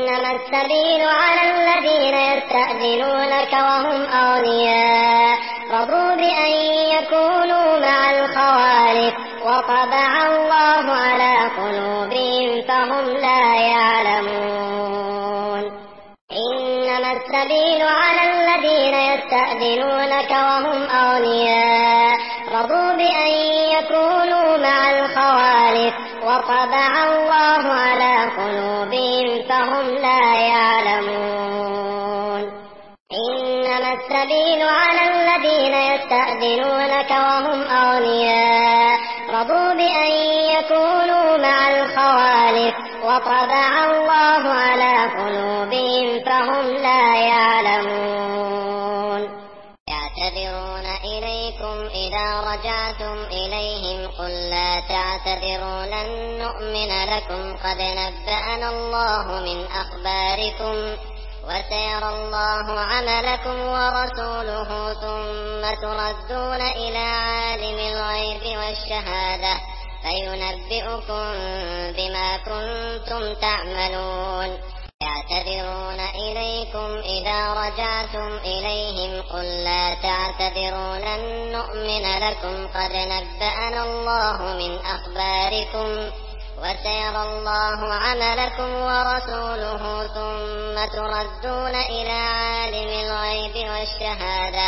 إنما السبيل على الذين يستأذنونك وهم أغنياء رضوا بأن يكونوا مع الخوالف وطبع الله على قلوبهم فهم لا يعلمون. إنما السبيل على الذين يستأذنونك وهم أغنياء رضوا بأن يكونوا مع الخوالف وطبع الله على قلوبهم فهم لا يعلمون. إنما السبيل على الذين يستأذنونك وهم أغنياء رضوا بأن يكونوا مع الخوالف وطبع الله على قلوبهم فهم لا يعلمون. يعتذرون إليكم إذا رجعتم إليهم قل لا تعتذروا لن نؤمن لكم قد نبأنا الله من أخباركم وسيرى الله عملكم ورسوله ثم تردون إلى عالم الغيب والشهادة فينبئكم بما كنتم تعملون. يعتذرون إليكم إذا رجعتم إليهم قل لا تعتذروا لن نؤمن لكم قد نبأنا الله من أخباركم وسيرى الله عملكم ورسوله ثم تردون إلى عالم الغيب والشهادة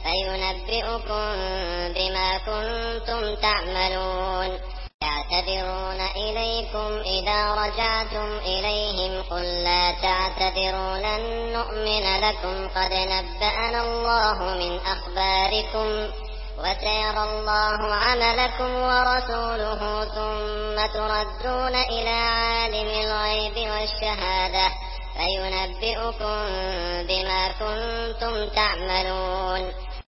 فينبئكم بما كنتم تعملون. يعتذرون إليكم إذا رجعتم إليهم قل لا تعتذروا لن نؤمن لكم قد نبأنا الله من أخباركم وسيرى الله عملكم ورسوله ثم تردون إلى عالم الغيب والشهادة فينبئكم بما كنتم تعملون.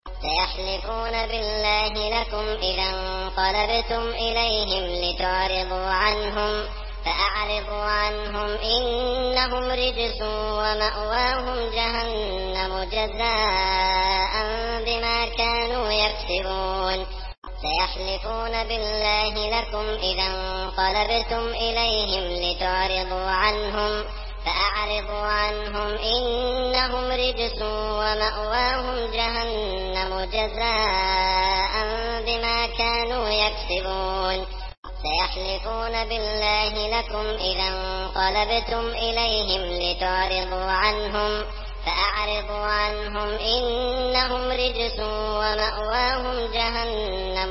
سيحلفون بالله لكم إذا انقلبتم إليهم لتعرضوا عنهم فأعرضوا عنهم إنهم رجس ومأواهم جهنم جزاء بما كانوا يكسبون. سيحلفون بالله لكم إذا انقلبتم إليهم لتعرضوا عنهم فأعرضوا عنهم إنهم رجس ومأواهم جهنم جزاء بما كانوا يكسبون. سيحلفون بالله لكم إذا انقلبتم إليهم لتعرضوا عنهم فأعرضوا عنهم إنهم رجس ومأواهم جهنم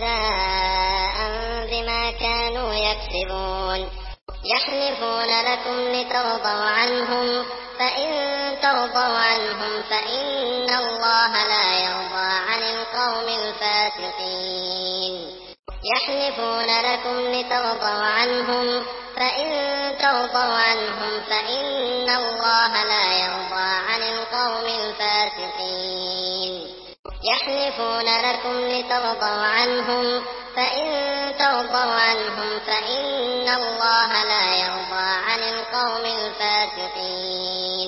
جزاء بما كانوا يكسبون. يحلفون لكم لترضوا عنهم فإن ترضوا عنهم فإن الله لا يرضى عن القوم الفاسقين. يحلفون لكم لترضوا عنهم فإن ترضوا عنهم فإن الله لا يرضى عن القوم الفاسقين. يحلفون لكم لترضوا عنهم فإن ترضوا عنهم فإن الله لا يرضى عن القوم الفاسقين.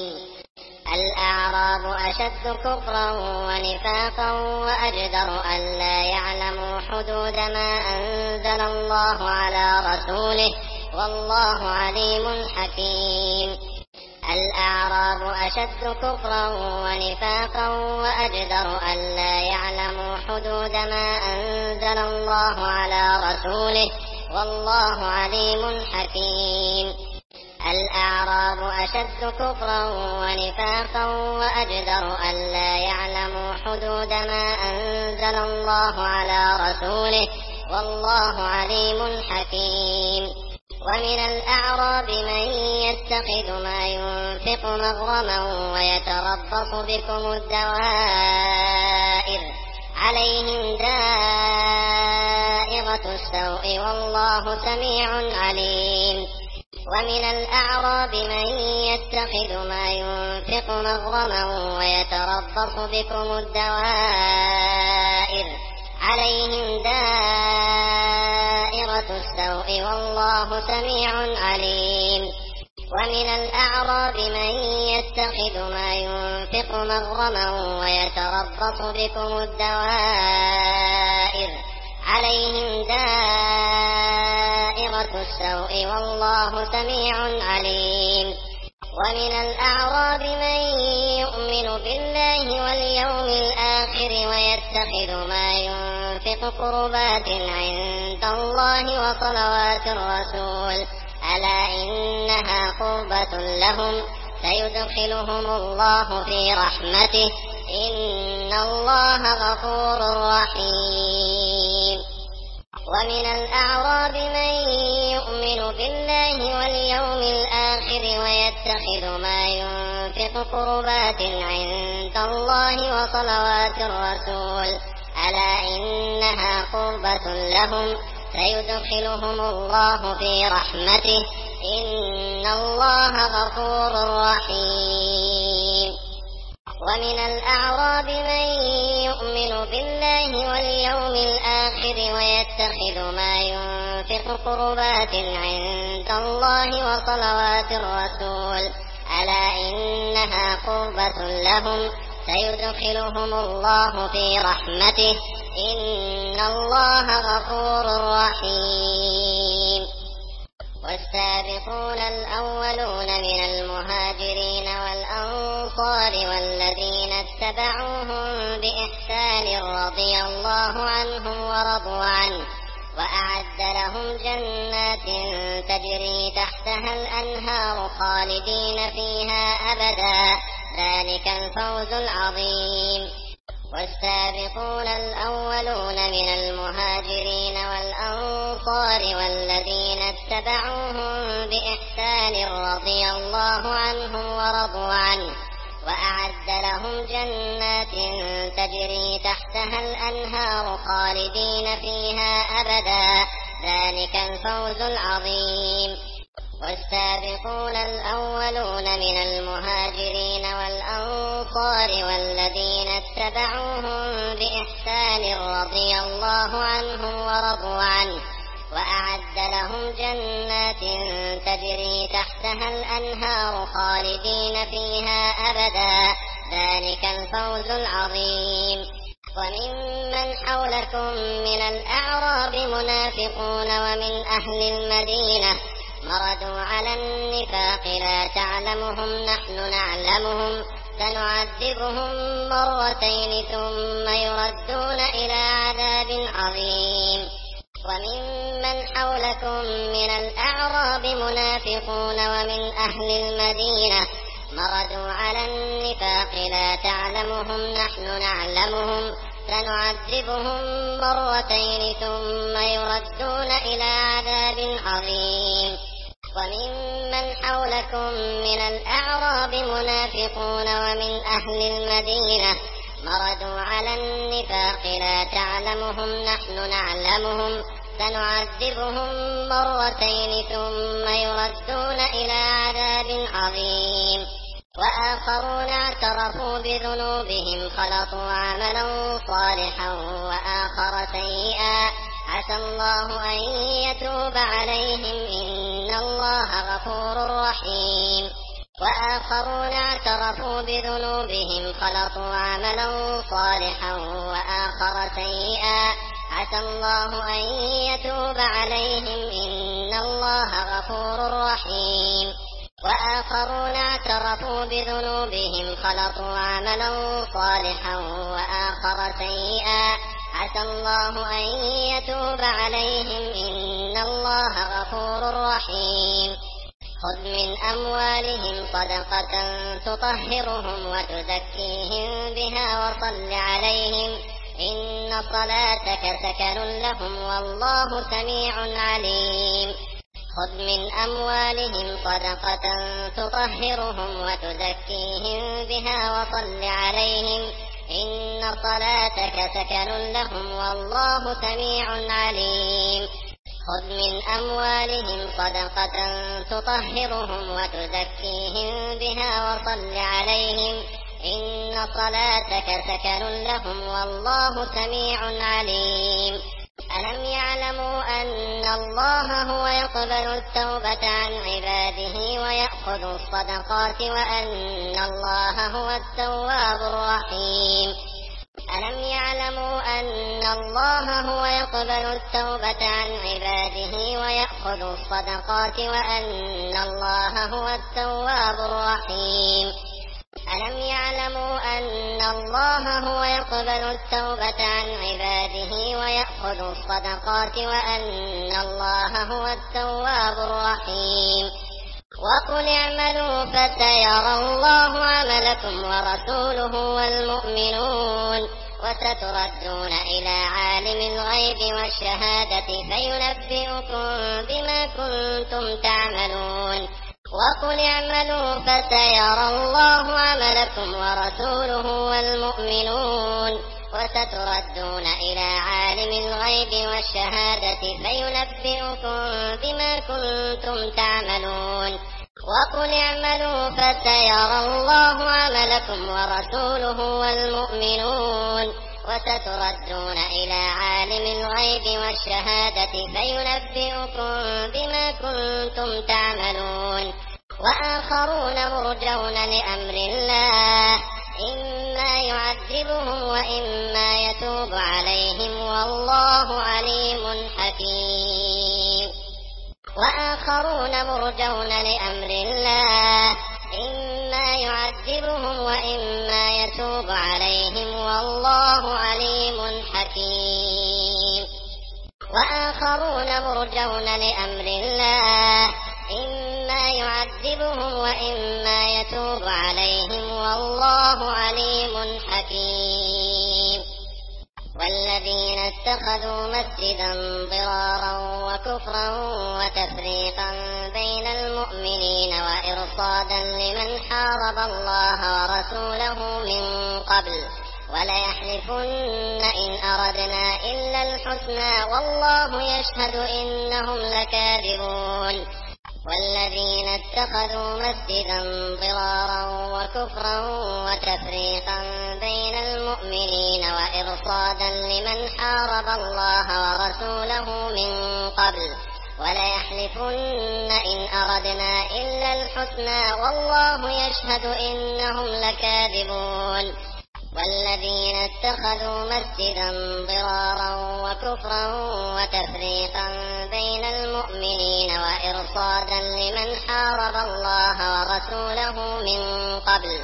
الأعراب أشد كفرا ونفاقا وأجدر ألا يعلموا حدود ما أنزل الله على رسوله والله عليم حكيم. الأعراب أشد كفرا ونفاقا وأجدر ألا يعلموا حدود ما أنزل الله على رسوله والله عليم حكيم. الأعراب أشد كفرا ونفاقا وأجدر ألا يعلموا حدود ما أنزل الله على رسوله والله عليم حكيم. ومن الأعراب من يتخذ ما ينفق مغرما ويتربص بكم الدوائر عليهم دائرة السوء والله سميع عليم. ومن الأعراب من يتخذ ما ينفق مغرما ويتربص بكم الدوائر عليهم دائرة السوء والله سميع عليم. ومن الأعراب من يتخذ ما ينفق مغرما ويتربص بكم الدوائر عليهم دائرة السوء والله سميع عليم. ومن الأعراب من يؤمن بالله واليوم الآخر ويتخذ ما ينفق قربات عند الله وصلوات الرسول ألا إنها قربة لهم سيدخلهم الله في رحمته إن الله غفور رحيم. ومن الأعراب من يؤمن بالله واليوم الآخر ويتخذ ما ينفق قربات عند الله وصلوات الرسول ألا إنها قربة لهم سيدخلهم الله في رحمته إن الله غفور رحيم. ومن الأعراب من يؤمن بالله واليوم الآخر ويتخذ ما ينفق قربات عند الله وصلوات الرسول ألا إنها قربة لهم سيدخلهم الله في رحمته إن الله غفور رحيم. والسابقون الأولون من المهاجرين والأنصار والذين اتبعوهم بإحسان رضي الله عنهم ورضوا عنه وأعد لهم جنات تجري تحتها الأنهار خالدين فيها أبدا ذلك الفوز العظيم. والسابقون الأولون من المهاجرين والأنصار والذين اتبعوهم بإحسان رضي الله عنهم ورضوا عنه وأعد لهم جنات تجري تحتها الأنهار خالدين فيها أبدا ذلك الفوز العظيم. والسابقون الأولون من المهاجرين والأنصار والذين اتبعوهم بإحسان رضي الله عنهم ورضوا عنه وأعد لهم جنات تجري تحتها الأنهار خالدين فيها أبدا ذلك الفوز العظيم. وممن حولكم من الأعراب منافقون ومن أهل المدينة مردوا على النفاق لا تعلمهم نحن نعلمهم سنعذبهم مرتين ثم يردون إلى عذاب عظيم. وممن حولكم من الأعراب منافقون ومن أهل المدينة مردوا على النفاق لا تعلمهم نحن نعلمهم سنعذبهم مرتين ثم يردون إلى عذاب عظيم. وممن حولكم من الأعراب منافقون ومن أهل المدينة مردوا على النفاق لا تعلمهم نحن نعلمهم سنعذبهم مرتين ثم يردون إلى عذاب عظيم. وآخرون اعترفوا بذنوبهم خلطوا عملا صالحا وآخر سيئا عسى الله أن يتوب عليهم إن الله غفور رحيم. وآخرون اعترفوا بذنوبهم خلطوا عملا صالحا وآخر سيئا عسى الله أن يتوب عليهم إن الله غفور رحيم. وآخرون اعترفوا بذنوبهم خلطوا عملا صالحا وآخر سيئا عسى الله أن يتوب عليهم إن الله غفور رحيم. خذ من أموالهم صدقة تطهرهم وتزكيهم بها وصل عليهم إن صلاتك سكن لهم والله سميع عليم. خذ من أموالهم صدقة تطهرهم وتزكيهم بها وصل عليهم إن صلاتك سكن لهم والله سميع عليم. خذ من أموالهم صدقة تطهرهم وتزكيهم بها وصل عليهم إن صلاتك سكن لهم والله سميع عليم. ألم يعلموا أن الله هو يقبل التوبة عن عباده ويأخذ الصدقات وأن الله هو التواب الرحيم. ألم يعلموا أن الله هو يقبل التوبة عن عباده ويأخذ ويأخذوا الصدقات وأن الله هو التواب الرحيم. ألم يعلموا أن الله هو يقبل التوبة عن عباده ويأخذ الصدقات وأن الله هو التواب الرحيم. وقل اعملوا فسيرى الله عملكم ورسوله والمؤمنون وستردون إلى عالم الغيب والشهادة فينبئكم بما كنتم تعملون. وقل اعملوا فسيرى الله عملكم ورسوله والمؤمنون وستردون إلى عالم الغيب والشهادة فينبئكم بما كنتم تعملون. وقل اعملوا فسيرى الله عملكم ورسوله والمؤمنون وستردون إلى عالم الغيب والشهادة فينبئكم بما كنتم تعملون. وآخرون مرجون لأمر الله إما يعذبهم وإما يتوب عليهم والله عليم حكيم. وآخرون مرجون لأمر الله إما يعذبهم وإما يتوب عليهم والله عليم حكيم. وآخرون مرجون لأمر الله إما يعذبهم وإما يتوب عليهم والله عليم حكيم. والذين اتخذوا مسجدا ضرارا وكفرا وتفريقا بين المؤمنين وإرصادا لمن حارب الله ورسوله من قبل وليحلفن إن أردنا إلا الحسنى والله يشهد إنهم لكاذبون. والذين اتخذوا مسجدا ضرارا وكفرا وتفريقا بين المؤمنين وإرصادا لمن حارب الله ورسوله من قبل وليحلفن إن أردنا إلا الحسنى والله يشهد إنهم لكاذبون. والذين اتخذوا مسجدا ضرارا وكفرا وتفريقا بين المؤمنين وإرصادا لمن حارب الله ورسوله من قبل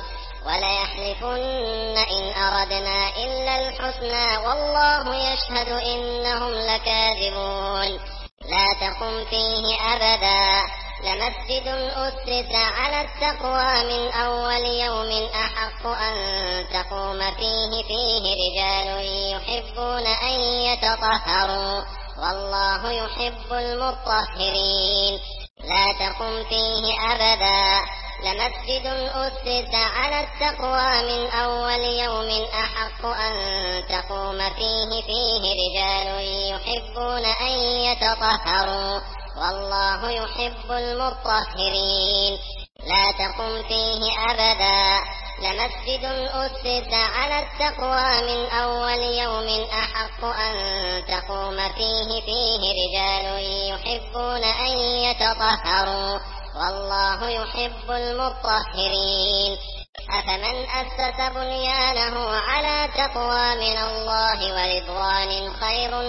وليحلفن إن أردنا إلا الحسنى والله يشهد إنهم لكاذبون. لا تقم فيه أبدا لمسجد أسس على التقوى من أول يوم أحق أن تقوم فيه رجال يحبون أن يتطهروا والله يحب المطهرين. لا تقم فيه أبدا لمسجد أسس على التقوى من أول يوم أحق أن تقوم فيه رجال يحبون أن يتطهروا والله يحب المطهرين. لا تقم فيه أبدا لمسجد أسس على التقوى من أول يوم أحق أن تقوم فيه رجال يحبون أن يتطهروا والله يحب المطهرين. أفمن أسس بنيانه على تقوى من الله ورضوان خير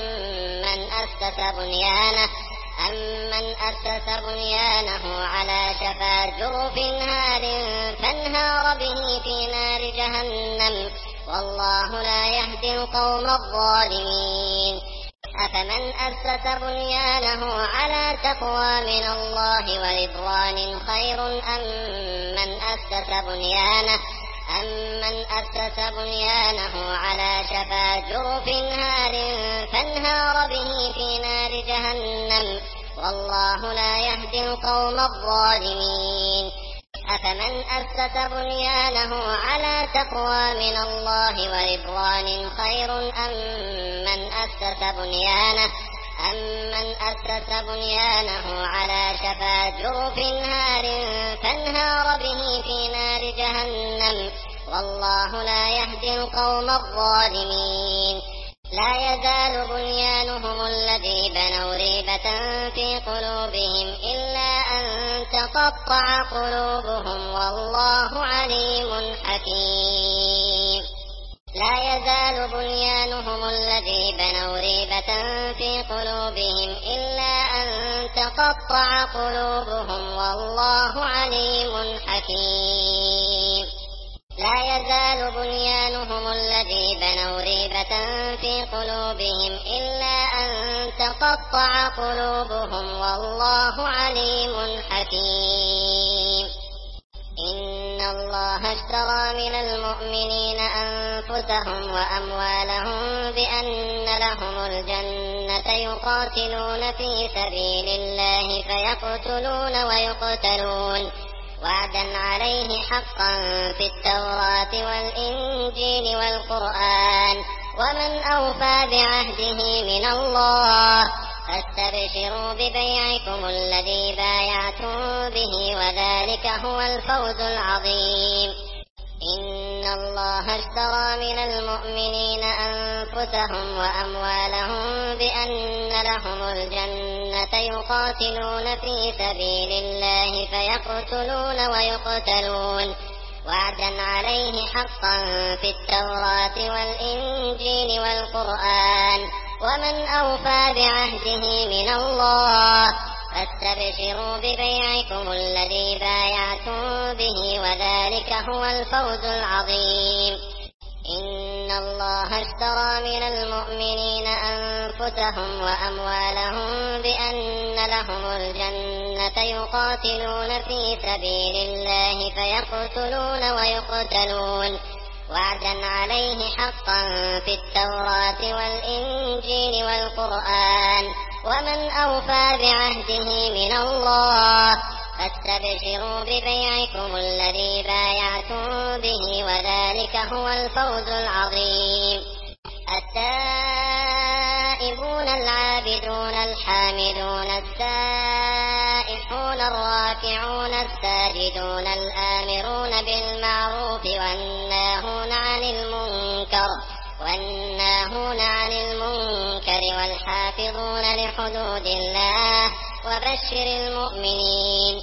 أمن أسس بنيانه على شفا جرف هار فانهار به في نار جهنم والله لا يهدي القوم الظالمين. أفمن أسس بنيانه على تقوى من الله ورضوان خير أمن أسس بنيانه على شفا جرف هار فانهار به في نار جهنم والله لا يهدي القوم الظالمين. أفمن أسس بنيانه على تقوى من الله ورضوان خير أمن أسس بنيانه على شفا جرف هار فانهار به في نار جهنم والله لا يهدي القوم الظالمين. لا يزال بنيانهم الذي بنوا ريبة في قلوبهم إلا أن تقطع قلوبهم والله عليم حكيم. لا يزال بنيانهم الذي بنوا ريبة في قلوبهم إلا أن تقطع قلوبهم والله عليم حكيم. لا يزال بنيانهم الذي بنوا ريبة في قلوبهم إلا أن تقطع قلوبهم والله عليم حكيم. إن الله اشترى من المؤمنين أنفسهم وأموالهم بأن لهم الجنة يقاتلون في سبيل الله فيقتلون ويقتلون وعدا عليه حقا في التوراة والإنجيل والقرآن ومن أوفى بعهده من الله فاستبشروا ببيعكم الذي بايعتم به وذلك هو الفوز العظيم. إن الله اشترى من المؤمنين أنفسهم وأموالهم بأن لهم الجنة يقاتلون في سبيل الله فيقتلون ويقتلون وعدا عليه حقا في التوراة والإنجيل والقرآن ومن أوفى بعهده من الله فاستبشروا ببيعكم الذي بايعتم به وذلك هو الفوز العظيم. إن الله اشترى من المؤمنين أنفسهم وأموالهم بأن لهم الجنة يقاتلون في سبيل الله فيقتلون ويقتلون وعدا عليه حقا في التوراة والإنجيل والقرآن ومن أوفى بعهده من الله فاستبشروا ببيعكم الذي بايعتم به وذلك هو الفوز العظيم. التائبون العابدون الحامدون السائحون الراكعون الساجدون الآمرون بالمعروف والناهون عن المنكر والحافظون لحدود الله وبشر المؤمنين.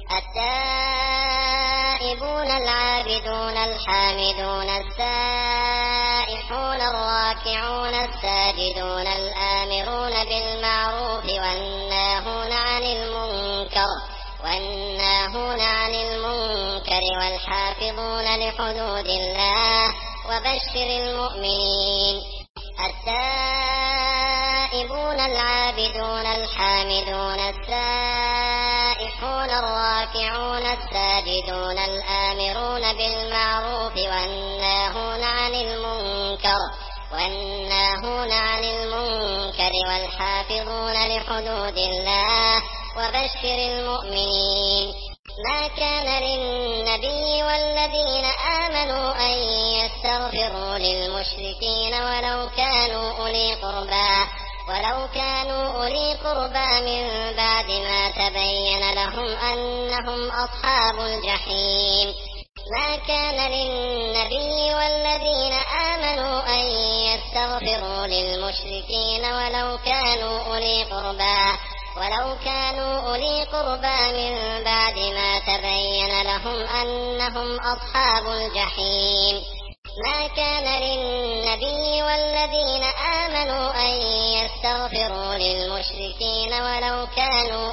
التائبون العابدون الحامدون السائحون الراكعون الساجدون الآمرون بالمعروف والناهون عن المنكر والحافظون لحدود الله وبشر المؤمنين. التائبون العابدون الحامدون السائحون الراكعون الساجدون الآمرون بالمعروف والناهون عن المنكر والحافظون لحدود الله وبشر المؤمنين. ما كان للنبي والذين آمنوا أن يستغفروا للمشركين ولو كانوا أولي قربى من بعد ما تبين لهم أنهم أصحاب الجحيم. ما كان للنبي والذين آمنوا أن يستغفروا للمشركين ولو كانوا أولي قربى من بعد ما تبين لهم أنهم أصحاب الجحيم. ما كان للنبي والذين آمنوا أن يستغفروا للمشركين ولو كانوا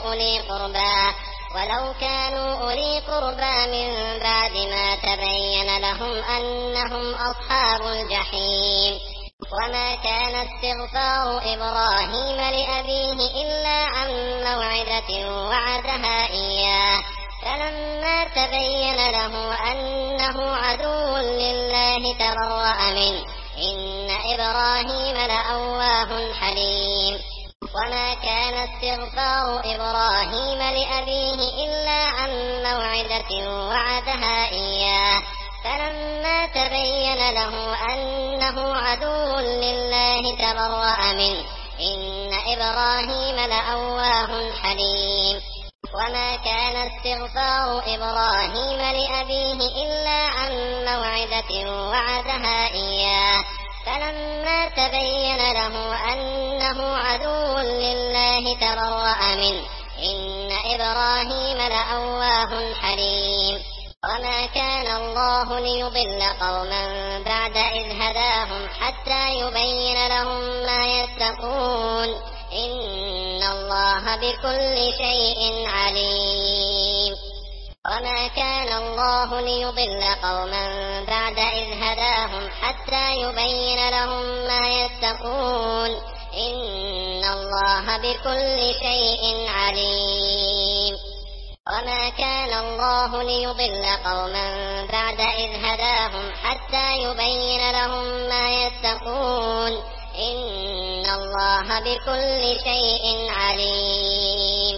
أولي قربى من بعد ما تبين لهم أنهم أصحاب الجحيم. وما كان استغفار إبراهيم لأبيه إلا عن موعدة وعدها إياه فلما تبين له أنه عدو لله تبرأ منه إن إبراهيم لأواه حليم. وما كان استغفار إبراهيم لأبيه إلا عن موعدة وعدها إياه فلما تبين له أنه عدو لله تبرأ منه إن إبراهيم لأواه حليم. وما كان استغفار إبراهيم لأبيه إلا عن موعدة وعدها إياه فلما تبين له أنه عدو لله تبرأ منه إن إبراهيم لأواه حليم. وما كان الله ليضل قوما بعد إذ هداهم حتى يبين لهم ما يتقون إن الله بكل شيء عليم. وما كان الله ليضل قوما بعد إذ هداهم حتى يبين لهم ما يتقون إن الله بكل شيء عليم. وما كان الله ليضل قوما بعد إذ هداهم حتى يبين لهم ما يتقون إن الله بكل شيء عليم.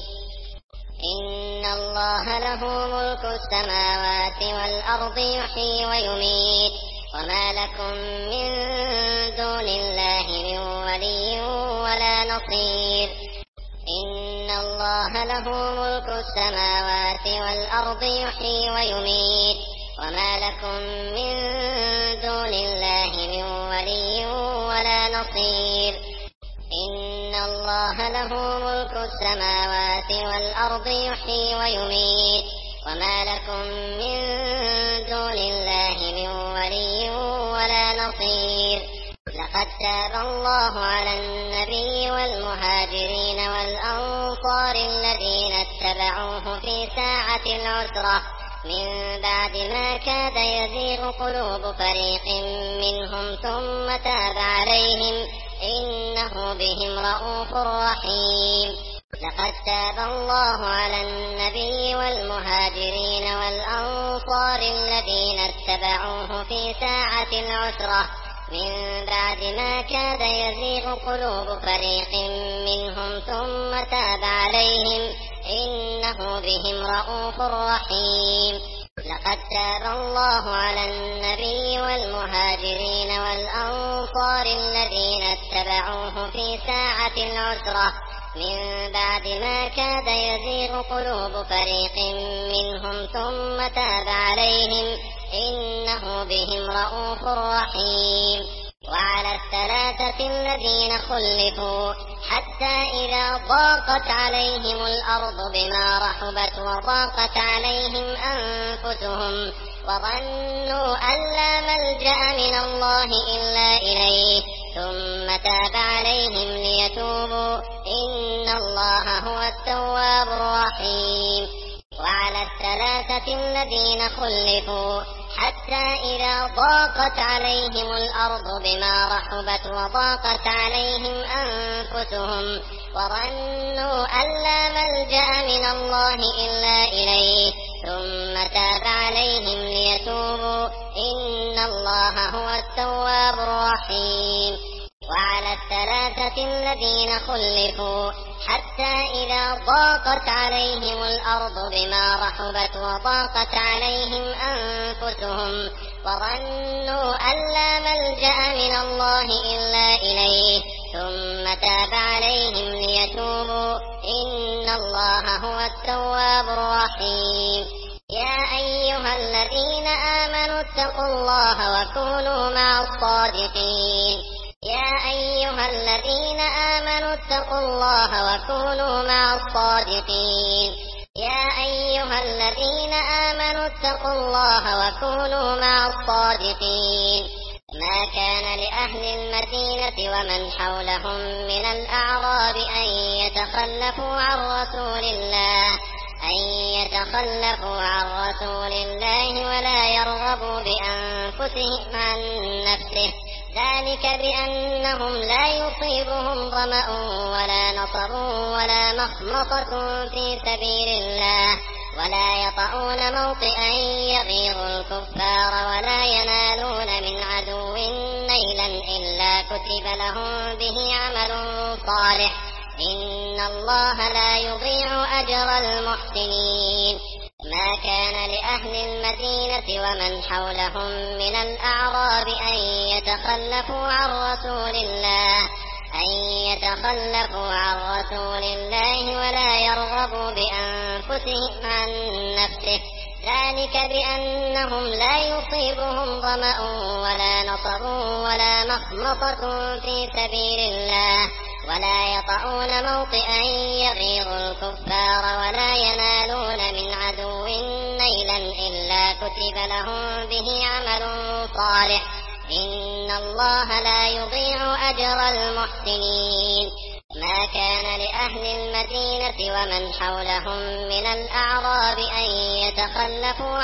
إن الله له ملك السماوات والأرض يحيي ويميت وما لكم من دون الله من ولي ولا نصير. إن الله له ملك السماوات والأرض يحيي ويميت وما لكم من دون الله من ولي ولا نصير. إن الله له ملك السماوات والأرض يحيي ويميت وما لكم من دون الله من ولي ولا نصير. لقد تاب الله على النبي والمهاجرين والأنصار الذين اتبعوه في ساعة العسرة من بعد ما كاد يزيغ قلوب فريق منهم ثم تاب عليهم إنه بهم رءوف رحيم. لقد تاب الله على النبي والمهاجرين والأنصار الذين اتبعوه في ساعة العسرة من بعد ما كاد يزيغ قلوب فريق منهم ثم تاب عليهم إنه بهم رءوف رحيم. لقد تاب الله على النبي والمهاجرين والأنصار الذين اتبعوه في ساعة العسرة من بعد ما كاد يزيغ قلوب فريق منهم ثم تاب عليهم إنه بهم رءوف رحيم. وعلى الثلاثة الذين خلفوا حتى إذا ضاقت عليهم الأرض بما رحبت وضاقت عليهم أنفسهم وظنوا أن لا ملجأ من الله إلا إليه ثم تاب عليهم ليتوبوا إن الله هو التواب الرحيم. وعلى الثلاثة الذين خلفوا حتى إذا ضاقت عليهم الأرض بما رحبت وضاقت عليهم أنفسهم وظنوا أن لا ملجأ من الله إلا إليه ثم تاب عليهم ليتوبوا إن الله هو التواب الرحيم. وعلى الثلاثة الذين خلفوا حتى إذا ضاقت عليهم الأرض بما رحبت وضاقت عليهم أنفسهم وظنوا أن لا ملجأ من الله إلا إليه ثم تاب عليهم ليتوبوا إن الله هو التواب الرحيم. يا أيها الذين آمنوا اتقوا الله وكونوا مع الصادقين. يا أيها الذين آمنوا اتقوا الله وكونوا مع الصادقين. يا أيها الذين آمنوا اتقوا الله وكونوا مع الصادقين. ما كان لأهل المدينة ومن حولهم من الأعراب أن يتخلفوا عن رسول الله ولا يرغبوا بأنفسهم عن نفسه ذلك بأنهم لا يصيبهم ظمأ ولا نصب ولا مخمصة في سبيل الله ولا يطؤون موطئا يغيظ الكفار ولا ينالون من عدو نيلا إلا كتب لهم به عمل صالح إن الله لا يضيع أجر المحسنين. ما كان لأهل المدينة ومن حولهم من الأعراب أن يتخلفوا عن رسول الله ولا يرغبوا بأنفسهم عن نفسه ذلك بأنهم لا يصيبهم ظمأ ولا نصب ولا مخمصة في سبيل الله ولا يطؤون موطئا يغيظ الكفار ولا ينالون من عدو نيلا إلا كتب لهم به عمل صالح إن الله لا يضيع أجر المحسنين. ما كان لأهل المدينة ومن حولهم من الأعراب أن يتخلفوا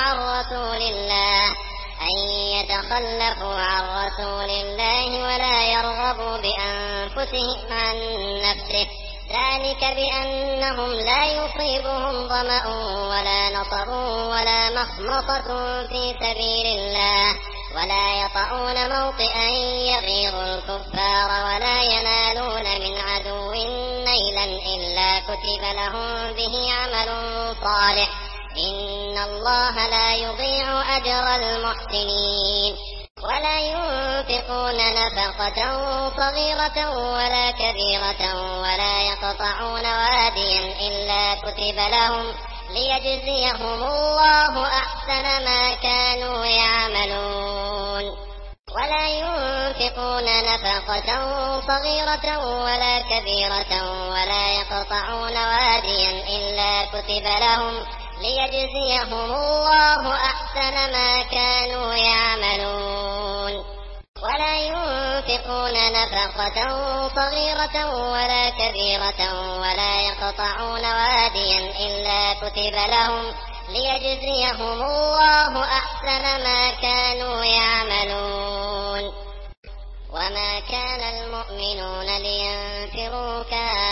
عن رسول الله ولا يرغبوا بأنفسهم عن نفسه، ذلك بأنهم لا يصيبهم ظمأ ولا نصب ولا مخمصة في سبيل الله، ولا يطعون موطئا يغيظ الكفار ولا ينالون من عدو نيلا إلا كتب لهم به عمل صالح، إن الله لا يضيع أجر المحسنين. ولا ينفقون نفقة صغيرة ولا كبيرة ولا يقطعون واديا إلا كتب لهم ليجزيهم الله أحسن ما كانوا يعملون. ولا ينفقون نفقة صغيرة ولا كبيرة ولا يقطعون واديا إلا كتب لهم ليجزيهم الله أحسن ما كانوا يعملون. ولا ينفقون نفقة صغيرة ولا كبيرة ولا يقطعون واديا إلا كتب لهم ليجزيهم الله أحسن ما كانوا يعملون. وما كان المؤمنون لينفروا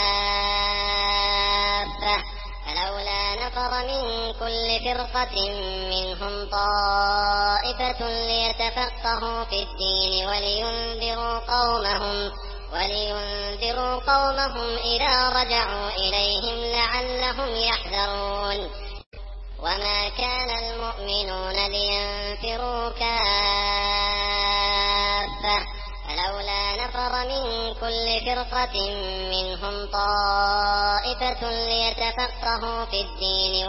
كافة، فلولا نفر من كل فرقة منهم طائفة ليتفقهوا في الدين ولينذروا قومهم إذا رجعوا إليهم لعلهم يحذرون. وما كان المؤمنون لينفروا كافة، فلولا نفر من كل فرقة منهم طائفة ليتفقهوا في الدين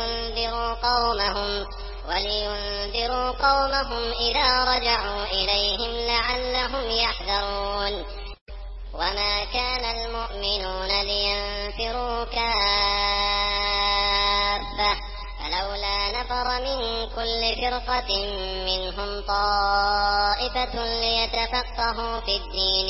ولينذروا قومهم إذا رجعوا إليهم لعلهم يحذرون. وما كان المؤمنون لينفروا كافة، فلولا نفر من كل فرقة منهم طائفة ليتفقهوا في الدين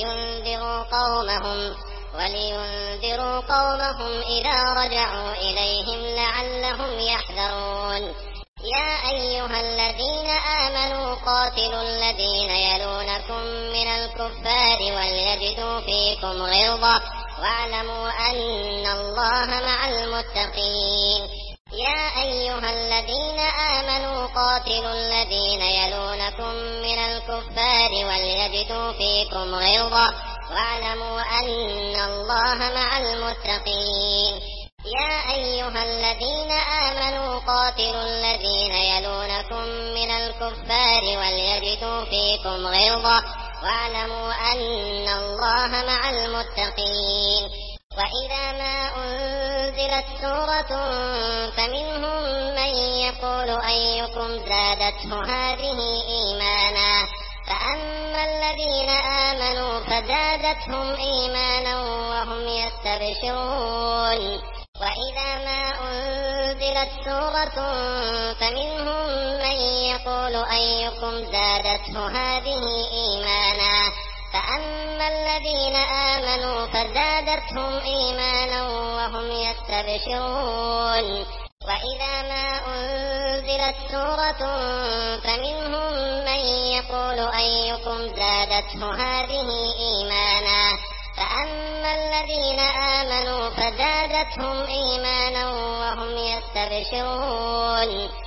ولينذروا قومهم إذا رجعوا إليهم لعلهم يحذرون. يا أيها الذين آمنوا قاتلوا الذين يلونكم من الكفار وليجدوا فيكم غلظة واعلموا أن الله مع المتقين. يا أيها الذين آمنوا قاتلوا الذين يلونكم من الكفار وليجدوا فيكم غلظة واعلموا أن الله مع المتقين. يا أيها الذين آمنوا قاتلوا الذين يلونكم من الكفار وليجدوا فيكم غلظة واعلموا أن الله مع المتقين. وإذا ما أنزلت سورة فمنهم من يقول أيكم زادته هذه إيمانا، فأما الذين آمنوا فزادتهم إيمانا وهم يستبشرون. وإذا ما أنزلت سورة فمنهم من يقول أيكم زادته هذه إيمانا، فأما الذين آمنوا فزادتهم إيمانا وهم يستبشرون. وإذا ما أنزلت سورة فمنهم من يقول أيكم زادته هذه إيمانا، فأما الذين آمنوا فزادتهم إيمانا وهم يستبشرون.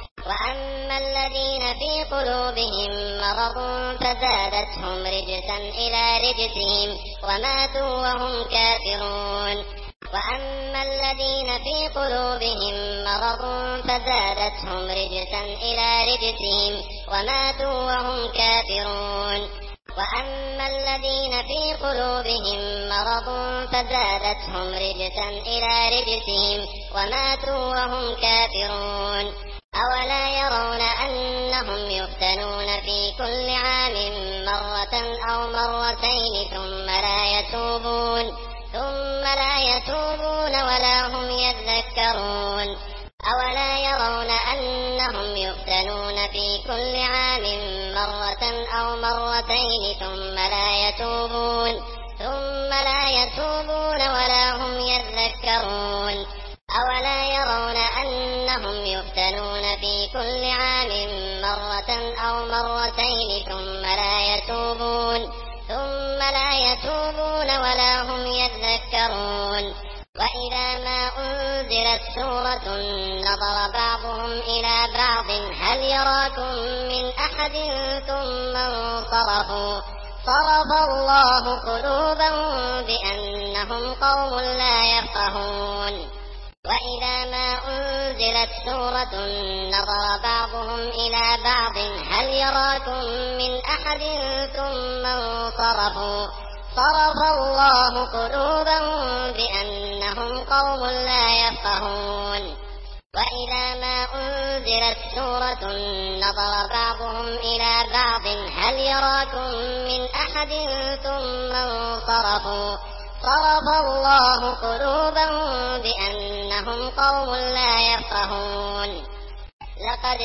وأما الذين في قلوبهم مرض فزادتهم رجسا إلى رجسهم وماتوا وهم كافرون. وأما الذين في قلوبهم مرض فزادتهم رجسا إلى رجسهم وماتوا وهم كافرون. وأما الذين في قلوبهم مرض فزادتهم رجسا إلى رجسهم وماتوا وهم كافرون. أولا يرون أنهم يفتنون في كل عام مرة أو مرتين ثم لا يتوبون ولا هم يذكرون. أولا يرون أنهم يفتنون في كل عام مرة أو مرتين ثم ثم لا يتوبون ولا هم يذكرون أولا يرون أنهم يفتنون في كل عام مرة أو مرتين ثم لا يتوبون ولا هم يذكرون وإذا ما أنزلت سورة نظر بعضهم إلى بعض هل يراكم من أحد ثم انصرفوا صرف الله قلوبهم بأنهم قوم لا يفقهون وإذا ما أنزلت سورة نظر بعضهم إلى بعض هل يراكم من أحد ثم انصرفوا صرف الله قلوبهم بأنهم قوم لا يفقهون وإذا ما أنزلت سورة نظر بعضهم إلى بعض هل يراكم من أحد ثم انصرفوا صرف الله قلوبهم بأنهم قوم لا يفقهون لقد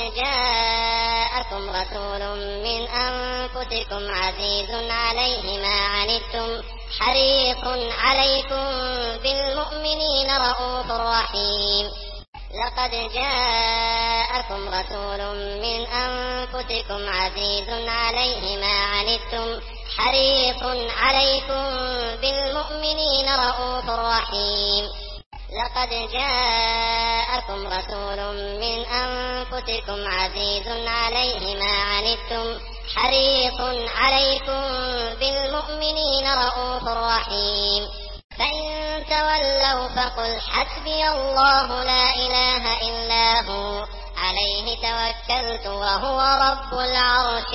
جاءكم رسول من أنفسكم عزيز عليه ما عنتم حريص عليكم بالمؤمنين رءوف رحيم لقد جاءكم رسول من أنفسكم عزيز عليه ما عنتم حريص عليكم بالمؤمنين رءوف رحيم لقد جاءكم رسول من أنفسكم عزيز عليه ما عنتم حريص عليكم بالمؤمنين رءوف رحيم فإن تولوا فقل حسبي الله لا إله إلا هو عليه توكلت وهو رب العرش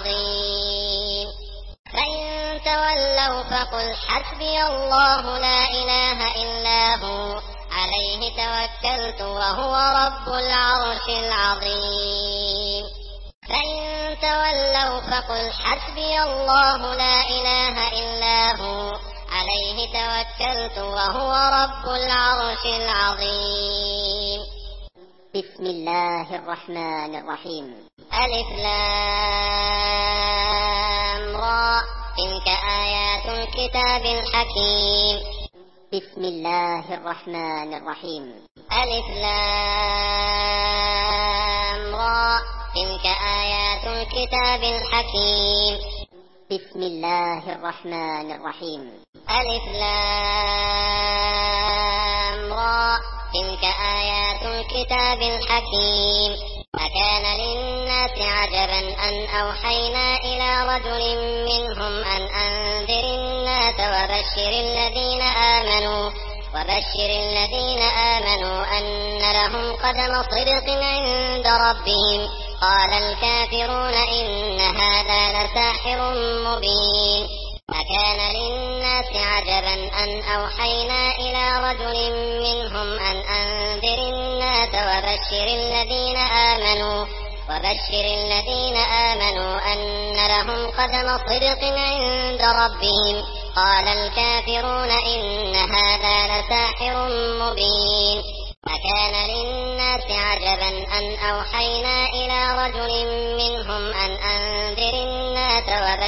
العظيم فإن تولوا فقل حسبي الله لا إله إلا هو عليه توكلت وهو رب العرش العظيم فإن تولوا فقل حسبي الله لا إله إلا هو عليه توكلت وهو رب العرش العظيم بسم الله الرحمن الرحيم ألف لام را تلك آيات الكتاب الحكيم بسم الله الرحمن الرحيم ألف لام را تلك آيات الكتاب الحكيم بسم الله الرحمن الرحيم ألف لام را تلك آيات الكتاب الحكيم أكان للناس عجبا أن أوحينا إلى رجل منهم أن أنذر الناس وبشر الذين آمنوا أن لهم قدم صدق عند ربهم قال الكافرون إن هذا لساحر مبين أكان للناس عجبا أن أوحينا إلى رجل منهم أن أنذر الناس وبشر الذين آمنوا أن لهم قدم صدق عند ربهم قال الكافرون إن هذا لساحر مبين أكان للناس عجبا أن أوحينا إلى رجل منهم أن أنذر الناس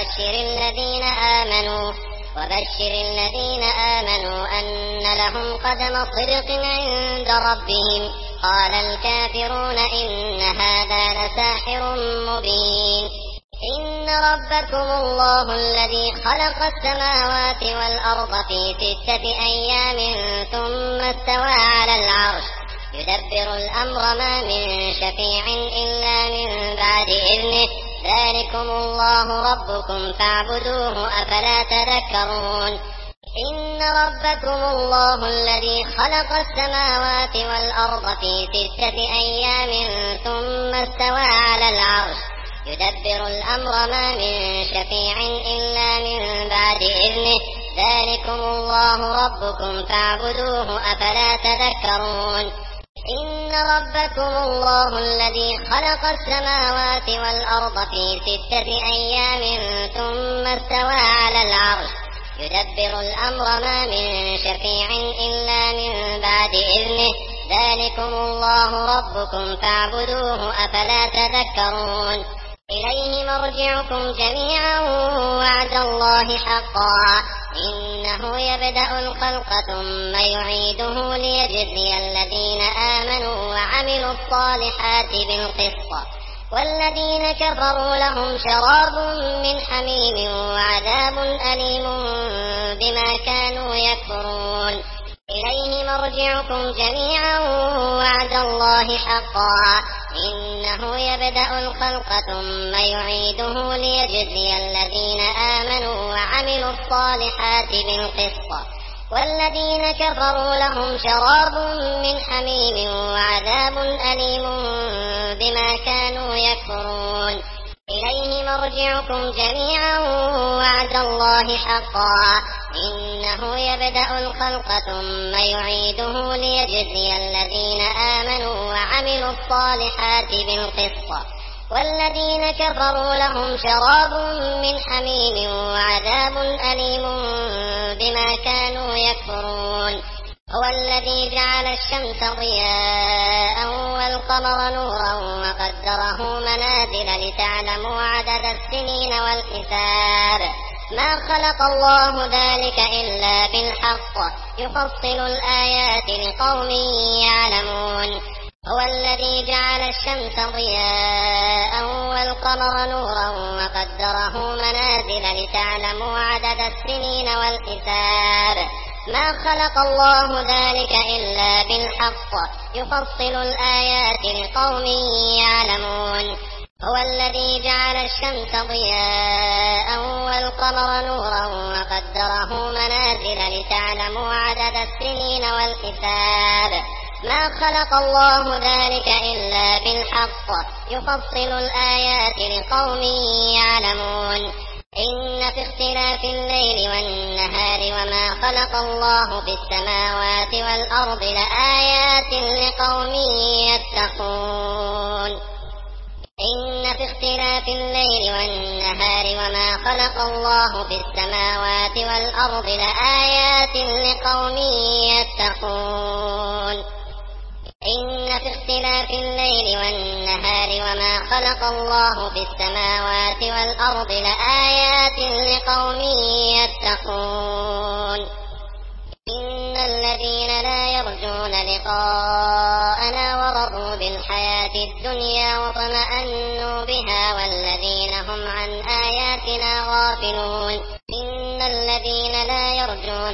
وبشر الذين آمنوا أن لهم قدم صدق عند ربهم قال الكافرون إن هذا لساحر مبين إن ربكم الله الذي خلق السماوات والأرض في 6 أيام ثم استوى على العرش يدبر الأمر ما من شفيع إلا من بعد إذنه ذلكم الله ربكم فاعبدوه أفلا تذكرون إن ربكم الله الذي خلق السماوات والأرض في 6 أيام ثم استوى على العرش يدبر الأمر ما من شفيع إلا من بعد إذنه ذلكم الله ربكم فاعبدوه أفلا تذكرون إن ربكم الله الذي خلق السماوات والأرض في 6 أيام ثم استوى على العرش يدبر الأمر ما من شفيع إلا من بعد إذنه ذلكم الله ربكم فاعبدوه أفلا تذكرون إليه مرجعكم جميعا وعد الله حقا إنه يبدأ الخلق ثم يعيده ليجزي الذين آمنوا وعملوا الصالحات بالقسط والذين كفروا لهم شراب من حميم وعذاب أليم بما كانوا يكفرون إليه مرجعكم جميعا وعد الله حقا إنه يبدأ الخلق ثم يعيده ليجزي الذين آمنوا وعملوا الصالحات بالقسط والذين كفروا لهم شراب من حميم وعذاب أليم بما كانوا يكفرون إليه مرجعكم جميعا وعد الله حقا إنه يبدأ الخلق ثم يعيده ليجزي الذين آمنوا وعملوا الصالحات بالقسط والذين كفروا لهم شراب من حميم وعذاب أليم بما كانوا يكفرون هو الذي جعل الشمس ضياء والقمر نورا وقدره منازل لتعلموا عدد السنين والحساب ما خلق الله ذلك إلا بالحق يفصل الآيات لقوم يعلمون هو الذي جعل الشمس ضياء والقمر نورا وقدره منازل لتعلموا عدد السنين والحساب ما خلق الله ذلك إلا بالحق يفصل الآيات لقوم يعلمون هو الذي جعل الشمس ضياء والقمر نورا وقدره منازل لتعلموا عدد السنين والحساب ما خلق الله ذلك إلا بالحق يفصل الآيات لقوم يعلمون إن في اختلاف الليل والنهار وما خلق الله في السماوات والأرض لآيات لقوم يتقون إن في اختلاف الليل والنهار وما خلق الله في السماوات والأرض لآيات لقوم يتقون إن في اختلاف الليل والنهار وما خلق الله في السماوات والأرض لآيات لقوم يتقون إن الذين لا يرجون لقاءنا ورضوا بالحياة الدنيا واطمأنوا بها والذين هم عن آياتنا غافلون إن الذين لا يرجون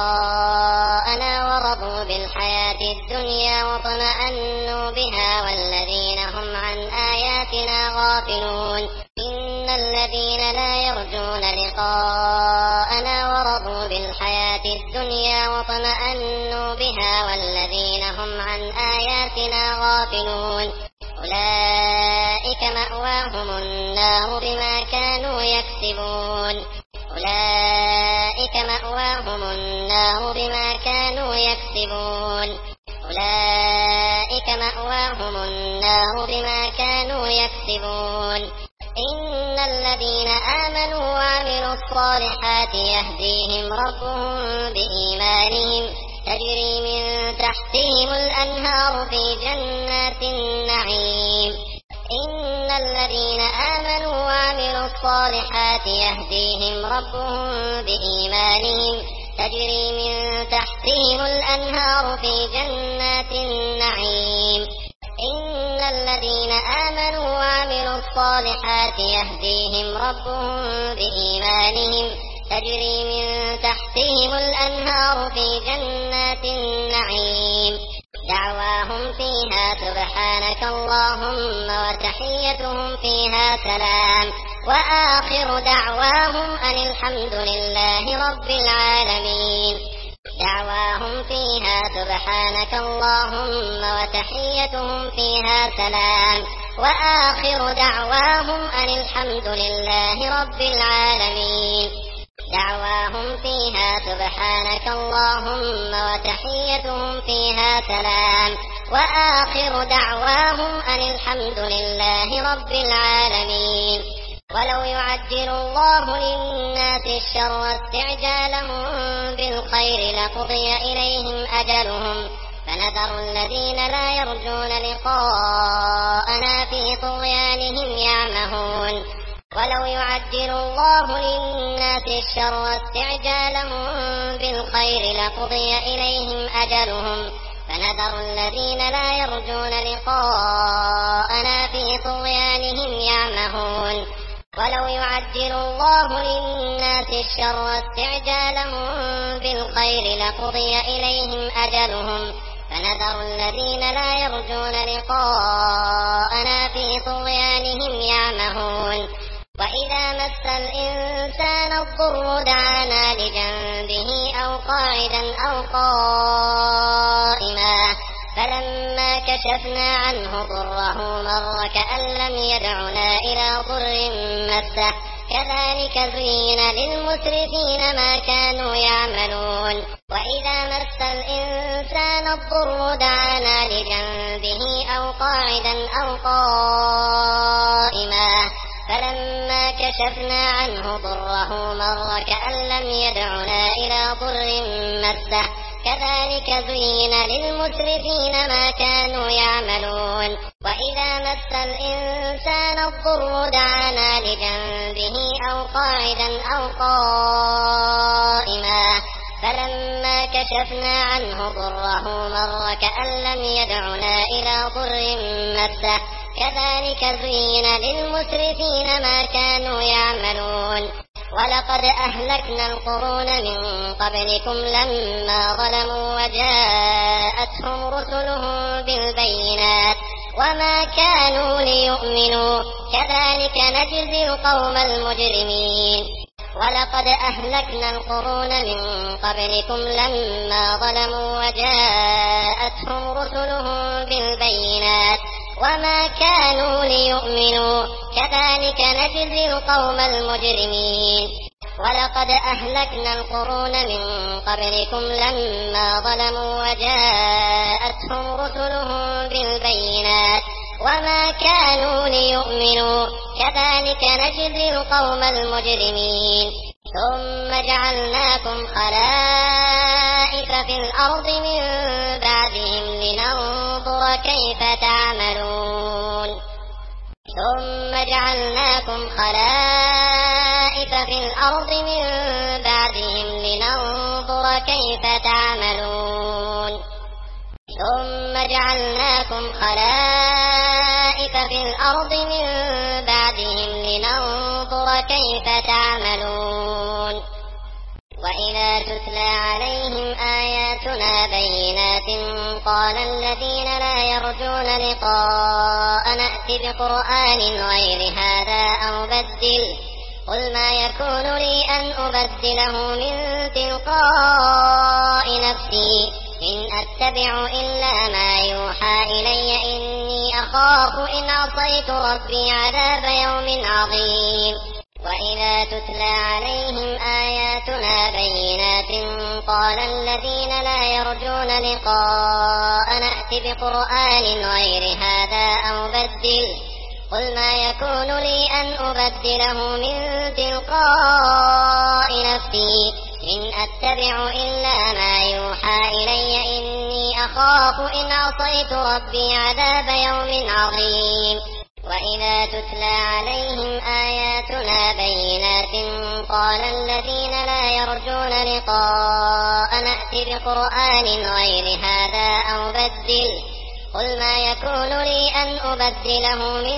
لقاءنا ورضوا بالحياة الدنيا واطمأنوا بها والذين هم عن آياتنا غافلون إن الذين لا يرجون لقاءنا ورضوا بالحياة الدنيا واطمأنوا بها والذين هم عن آياتنا غافلون أولئك مأواهم النار بما كانوا يكسبون أولئك مأواهم النار بما كانوا يكسبون أولئك مأواهم النار بما كانوا يكسبون إن الذين آمنوا وعملوا الصالحات يهديهم ربهم بإيمانهم تجري من تحتهم الأنهار في جنات النعيم إن الذين آمنوا وعملوا الصالحات يهديهم ربهم بإيمانهم تجري من تحتهم الأنهار في جنات النعيم إن الذين آمنوا وعملوا الصالحات يهديهم ربهم بإيمانهم تجري من تحتهم الأنهار في جنات النعيم دعواهم فيها سبحانك اللهم وتحيتهم فيها سلام وآخر دعواهم أن الحمد لله رب العالمين دعواهم فيها سبحانك اللهم وتحيتهم فيها سلام وآخر دعواهم أن الحمد لله رب العالمين دعواهم فيها سبحانك اللهم وتحيتهم فيها سلام وآخر دعواهم أن الحمد لله رب العالمين ولو يعجل الله للناس الشر استعجالهم بالخير لقضي إليهم أجلهم فنذر الذين لا يرجون لقاءنا في طغيانهم يعمهون ولو يعجل الله للناس الشر استعجالهم بالخير لقضي إليهم أجلهم فنذر الذين لا يرجون لقاءنا في طغيانهم يعمهون ولو يعجل الله للناس الشر استعجالهم بالخير لقضي إليهم أجلهم فنذر الذين لا يرجون لقاءنا في طغيانهم يعمهون وإذا مس الإنسان الضر دعانا لجنبه أو قاعدا أو قائما فلما كشفنا عنه ضره مر كأن لم يدعنا إلى ضر مسه كذلك زين للمسرفين ما كانوا يعملون وإذا مس الإنسان الضر دعانا لجنبه أو قاعدا أو قائما فلما كشفنا عنه ضره مر كأن لم يدعنا إلى ضر مسه كذلك زين للمسرفين ما كانوا يعملون وإذا مس الإنسان الضر دعانا لجنبه أو قاعدا أو قائما فلما كشفنا عنه ضره مر كأن لم يدعنا إلى ضر مسه كذلك زين للمسرفين ما كانوا يعملون ولقد أهلكنا القرون من قبلكم لما ظلموا وجاءتهم رسلهم بالبينات وما كانوا ليؤمنوا كذلك نجزي القوم المجرمين ولقد أهلكنا القرون من قبلكم لما ظلموا وجاءتهم رسلهم بالبينات وما كانوا ليؤمنوا كذلك نجزي القوم المجرمين ولقد أهلكنا القرون من قبلكم لما ظلموا وجاءتهم رسلهم بالبينات وما كانوا ليؤمنوا كذلك نجزي القوم المجرمين ثم جعلناكم خلائف في الأرض من بعدهم لننظر كيف تعملون ثم جعلناكم خلائف في الأرض من بعدهم لننظر كيف تعملون ثم جعلناكم خلائف في الأرض من بعدهم لننظر كيف تعملون وإذا تتلى عليهم آياتنا بينات قال الذين لا يرجون لقاء نأت بقرآن غير هذا أو بدل قل ما يكون لي أن أبدله من تلقاء نفسي إن أتبع إلا ما يوحى إلي إني أخاف إن عصيت ربي عذاب يوم عظيم وإذا تتلى عليهم آياتنا بينات قال الذين لا يرجون لقاء نأت بقرآن غير هذا أو بدل قل ما يكون لي أن أبدله من تلقاء نفسي إن أتبع إلا ما يوحى إلي إني أخاف إن عصيت ربي عذاب يوم عظيم وإذا تتلى عليهم آياتنا بينات قال الذين لا يرجون لقاء نأت بقرآن غير هذا أو بدل قل ما يكون لي أن أبدله من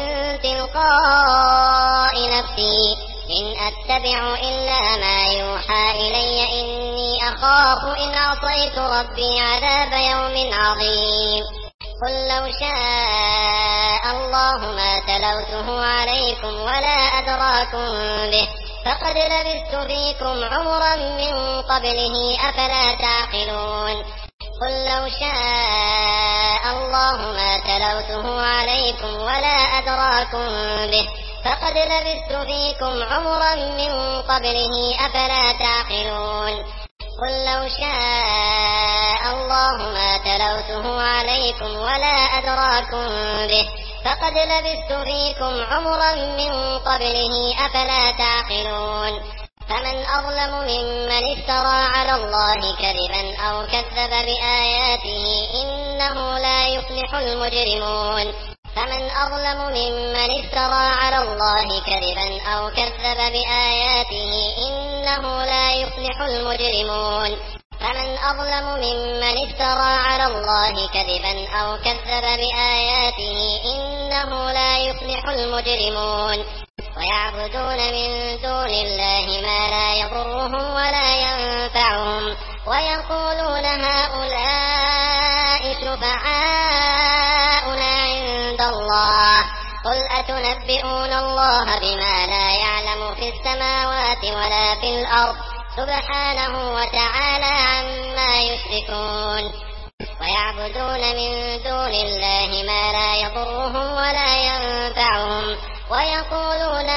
تلقاء نفسي إن أتبع إلا ما يوحى إلي إني أخاف إن عصيت ربي عذاب يوم عظيم قل لو شاء الله ما تلوته عليكم ولا أدراكم به فقد لبثت فيكم عمرا من قبله أفلا تعقلون قل لو شاء الله ما تلوته عليكم ولا أدراكم به فقد لبثت فيكم عمرا من قبله أفلا تعقلون قل لو شاء الله ما تلوته عليكم ولا أدراكم به فقد لبثت فيكم عمرا من قبله أفلا تعقلون فمن أظلم ممن افترى على الله كذبا أو كذب بآياته إنه لا يفلح المجرمون فمن أظلم ممن افترى على الله كذبا أو كذب بآياته إنه لا يفلح المجرمون فمن أظلم ممن افترى على الله كذبا أو كذب بآياته إنه لا يفلح المجرمون ويعبدون من دون الله ما لا يضرهم ولا ينفعهم ويقولون هؤلاء شفعاؤنا عند الله قل أتنبئون الله بما لا يعلم في السماوات ولا في الأرض سبحانه وتعالى عما يشركون ويعبدون من دون الله ما لا يضرهم ولا ينفعهم ويقولون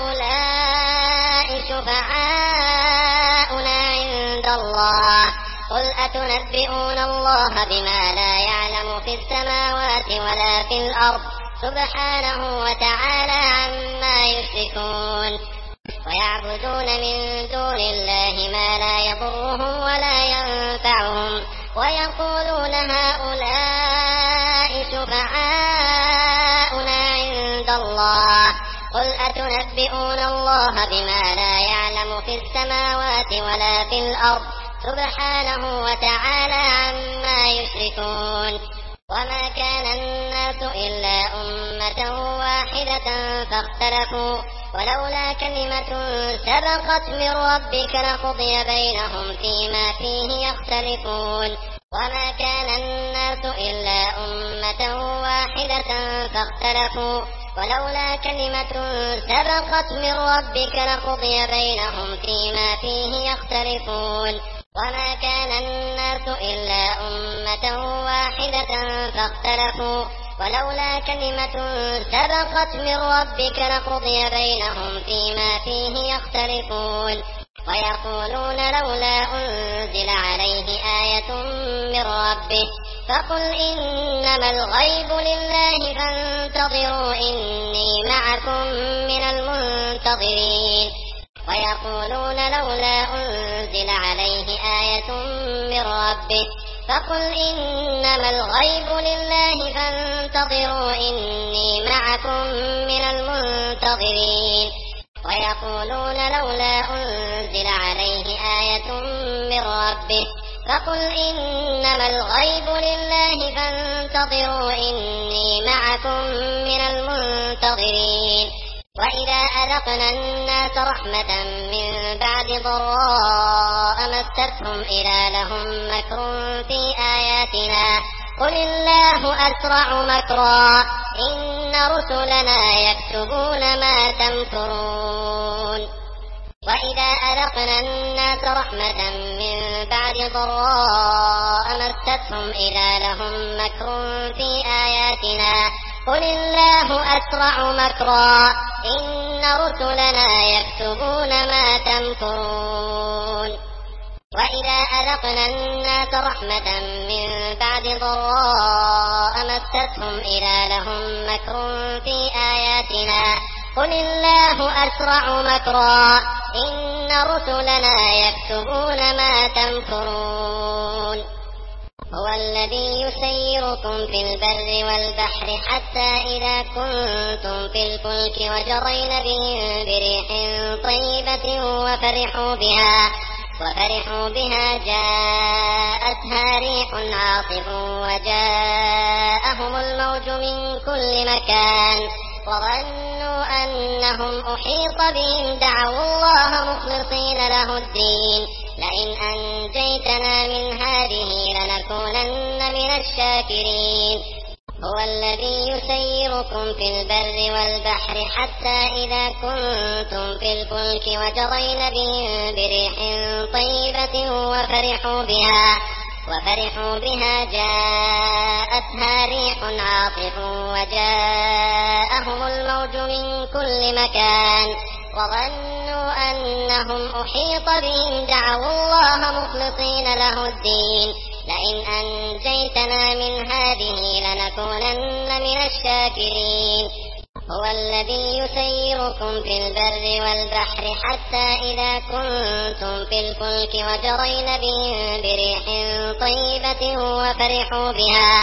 هؤلاء شفعاؤنا عند الله قل أتنبئون الله بما لا يعلم في السماوات ولا في الأرض سبحانه وتعالى عما يشركون ويعبدون من دون الله ما لا يضرهم ولا ينفعهم ويقولون هؤلاء شفعاؤنا عند الله قل أتنبئون الله بما لا يعلم في السماوات ولا في الأرض سبحانه وتعالى عما يشركون وما كان الناس إلا أمة واحدة فاختلفوا ولولا كلمة سبقت من ربك لقضي بينهم فيما فيه يختلفون وما كان الناس إلا أمة واحدة فاختلفوا ولولا كلمة سبقت من ربك لقضي بينهم فيما فيه يختلفون وما كان الناس إلا أمة واحدة فاختلفوا ولولا كلمة سبقت من ربك لقضي بينهم فيما فيه يختلفون ويقولون لولا أنزل عليه آية من ربه فقل إنما الغيب لله فانتظروا إني معكم من المنتظرين ويقولون لولا أنزل عليه آية من ربه فقل إنما الغيب لله فانتظروا إني معكم من المنتظرين ويقولون لولا أنزل عليه آية من ربه فقل إنما الغيب لله فانتظروا إني معكم من المنتظرين وإذا أذقنا الناس رحمة من بعد ضراء مستهم إذا لهم مكر في آياتنا قل الله أسرع مكرا إن رسلنا يكتبون ما تمكرون وإذا أذقنا الناس رحمة من بعد ضراء مستهم إذا لهم مكر في آياتنا قل الله أسرع مكرا إن رسلنا يكتبون ما تمكرون وإذا أذقنا الناس رحمة من بعد ضراء مستهم إذا لهم مكر في آياتنا قل الله أسرع مكرا إن رسلنا يكتبون ما تمكرون هو الذي يسيركم في البر والبحر حتى إذا كنتم في الفلك وجرين بهم بريح طيبة وفرحوا بها جاءتها ريح عاصف وجاءهم الموج من كل مكان وظنوا أنهم أحيط بهم دعوا الله مخلصين له الدين لئن أنجيتنا من هذه لنكونن من الشاكرين هو الذي يسيركم في البر والبحر حتى إذا كنتم في الفلك وجرين بهم بريح طيبة وفرحوا بها جاءتها ريح عاصف وجاءهم الموج من كل مكان وظنوا أنهم أحيط بهم دعوا الله مخلصين له الدين لئن أنجيتنا من هذه لنكونن من الشاكرين هو الذي يسيركم في البر والبحر حتى إذا كنتم في الفلك وجرين بهم بريح طيبة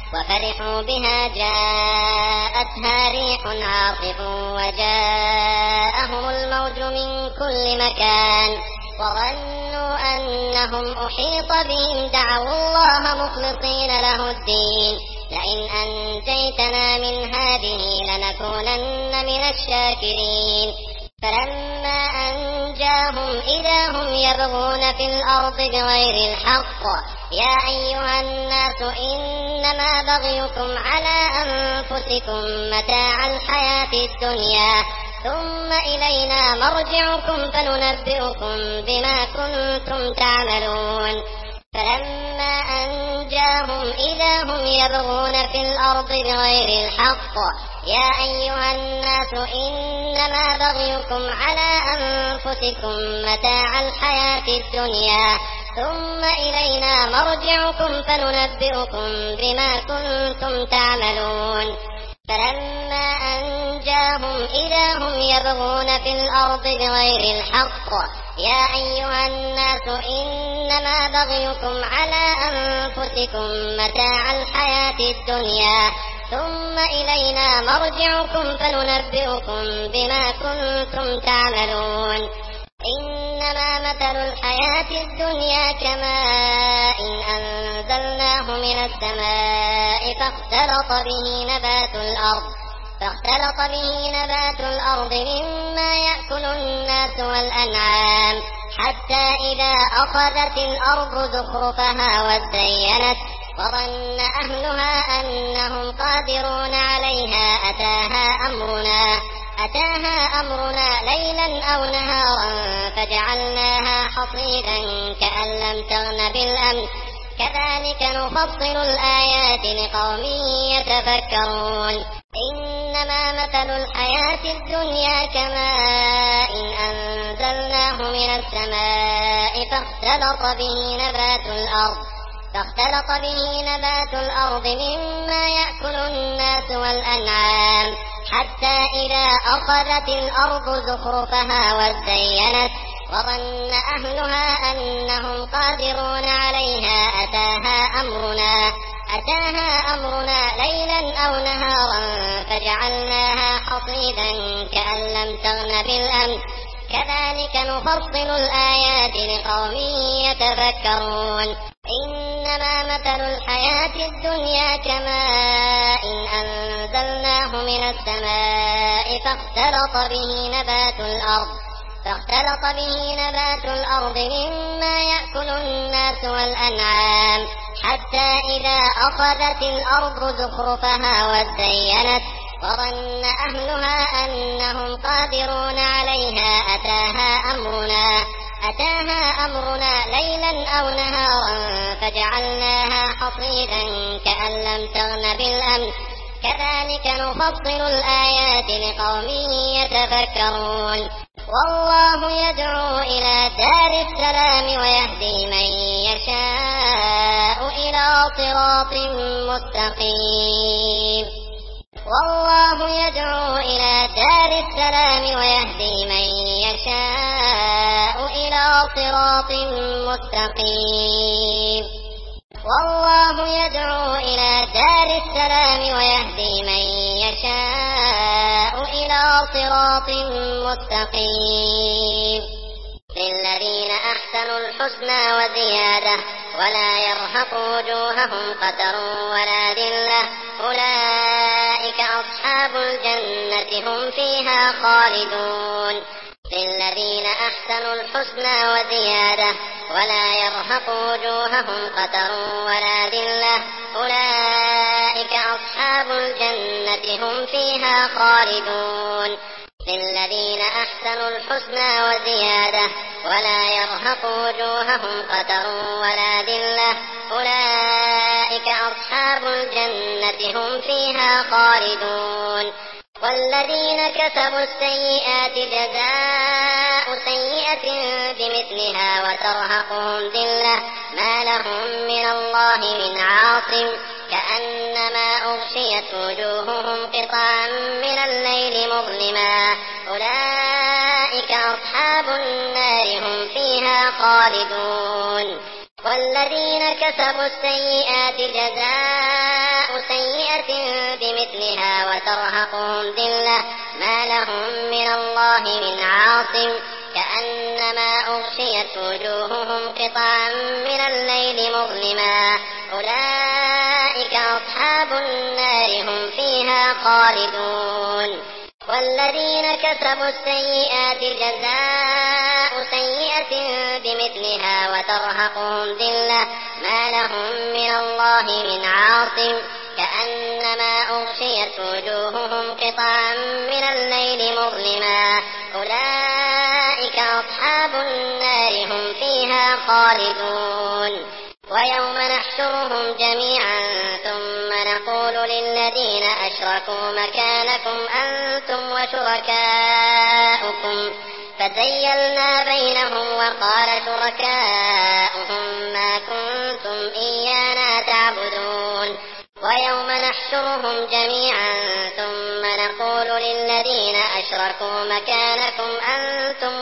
وفرحوا بها جاءتها ريح عاصف وجاءهم الموج من كل مكان وظنوا أنهم أحيط بهم دعوا الله مخلصين له الدين لئن أنجيتنا من هذه لنكونن من الشاكرين فلما أنجاهم إذا هم يبغون في الأرض بغير الحق يا أيها الناس إنما بغيكم على أنفسكم متاع الحياة الدنيا ثم إلينا مرجعكم فننبئكم بما كنتم تعملون فلما أنجاهم إذا هم يبغون في الأرض بغير الحق يا أيها الناس إنما بغيكم على أنفسكم متاع الحياة الدنيا ثم إلينا مرجعكم فننبئكم بما كنتم تعملون فلما أنجاهم إذا هم يبغون في الأرض بغير الحق يا أيها الناس إنما بغيكم على أنفسكم متاع الحياة الدنيا ثم إلينا مرجعكم فننبئكم بما كنتم تعملون إنما مثل الحياة الدنيا كماء أنزلناه من السماء فاختلط به نبات الأرض مما يأكل الناس والأنعام حتى إذا أخذت الأرض زخرفها وازينت وظن أهلها أنهم قادرون عليها أتاها أمرنا ليلا أو نهارا فجعلناها حصيدا كأن لم تغن بالأمس كذلك نفصل الآيات لقوم يتفكرون إنما مثل الحياة الدنيا كماء أنزلناه من السماء فاختلط به نبات الأرض مما يأكل الناس والأنعام حتى إذا أخذت الأرض زخرفها وازينت وظن أهلها أنهم قادرون عليها أتاها أمرنا ليلا أو نهارا فجعلناها حصيدا كأن لم تغن بالأمس كذلك نفصل الآيات لقوم يتفكرون إنما مثل الحياة الدنيا كماء أنزلناه من السماء فاختلط به نبات الأرض مما يأكل الناس والأنعام حتى إذا أخذت الأرض زخرفها وازينت وظن أهلها أنهم قادرون عليها أتاها أمرنا ليلا أو نهارا فجعلناها حصيدا كأن لم تغن بالأمس كذلك نفصل الآيات لقوم يتفكرون والله يدعو إلى دار السلام ويهدي من يشاء إلى صراط مستقيم والله يدعو إلى دار السلام ويهدي من يشاء إلى صراط مستقيم والله يدعو إلى دار السلام ويهدي من يشاء إلى صراط مستقيم للذين أحسنوا الحسنى وزيادة ولا يرهق وجوههم قتر ولا ذلة أولئك أصحاب الجنة هم فيها خالدون للذين أحسنوا الحسنى وزيادة ولا يرهق وجوههم قتر ولا ذلة أولئك أصحاب الجنة هم فيها خالدون للذين أحسنوا الحسنى وزيادة ولا يرهق وجوههم قتر ولا ذلة أولئك أصحاب الجنة هم فيها خالدون والذين كسبوا السيئات جزاء سيئة بمثلها وترهقهم ذلة ما لهم من الله من عاصم كأنما أغشيت وجوههم قطعا من الليل مظلما أولئك أصحاب النار هم فيها خالدون والذين كسبوا السيئات جزاء سيئة بمثلها وترهقهم ذلة ما لهم من الله من عاصم كأنما أغشيت وجوههم قطعا من الليل مظلما أولئك أصحاب النار هم فيها خالدون والذين كسبوا السيئات جزاء سيئة بمثلها وترهقهم ذلة ما لهم من الله من عاصم كأنما أغشيت وجوههم قطعا من الليل مظلما أولئك أصحاب النار هم فيها خالدون ويوم نحشرهم جميعا ثم نقول للذين أشركوا مكانكم أنتم وشركاؤكم فزيلنا بينهم وقال شركاؤهم ما كنتم إيانا تعبدون ويوم نحشرهم جميعا ثم نقول للذين أشركوا مكانكم أنتم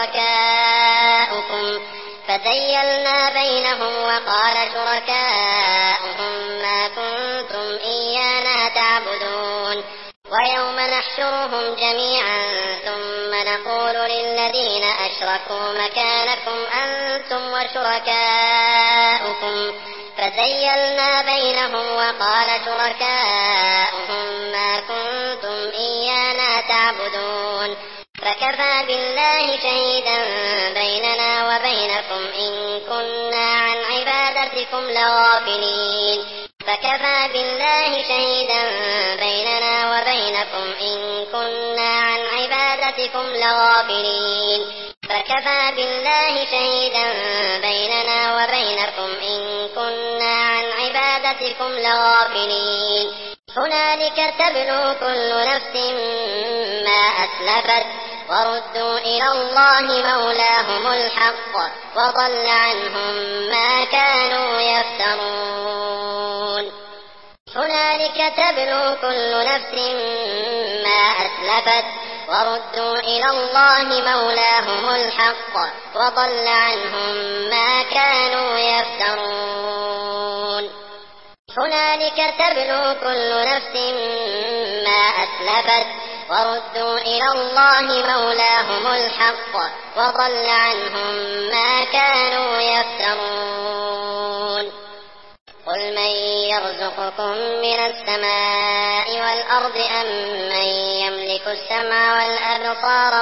وشركاؤكم فزيلنا بينهم وقال شركاؤهم ما كنتم إيانا تعبدون ويوم نحشرهم جميعا ثم نقول للذين أشركوا مكانكم أنتم وشركاؤكم فزيلنا بينهم وقال شركاؤهم ما كنتم إيانا تعبدون فكفى بالله شهيدا بيننا وبينكم إن كنا عن عبادتكم لغافلين فكفى بالله شهيدا بيننا وبينكم إن كنا عن عبادتكم لغافلين فكفى بالله شهيدا بيننا وبينكم إن كنا عن عبادتكم لغافلين هنالك تبلو كل نفس ما أسلفت وردوا إلى الله مولاهم الحق وضل عنهم ما كانوا يفترون هنالك تبلو كل نفس ما أسلفت وردوا إلى الله مولاهم الحق وضل عنهم ما كانوا يفترون هنالك تبلو كل نفس ما أسلفت وردوا إلى الله مولاهم الحق وضل عنهم ما كانوا يفترون قل من يرزقكم من السماء والأرض أم من يملك السمع والأبصار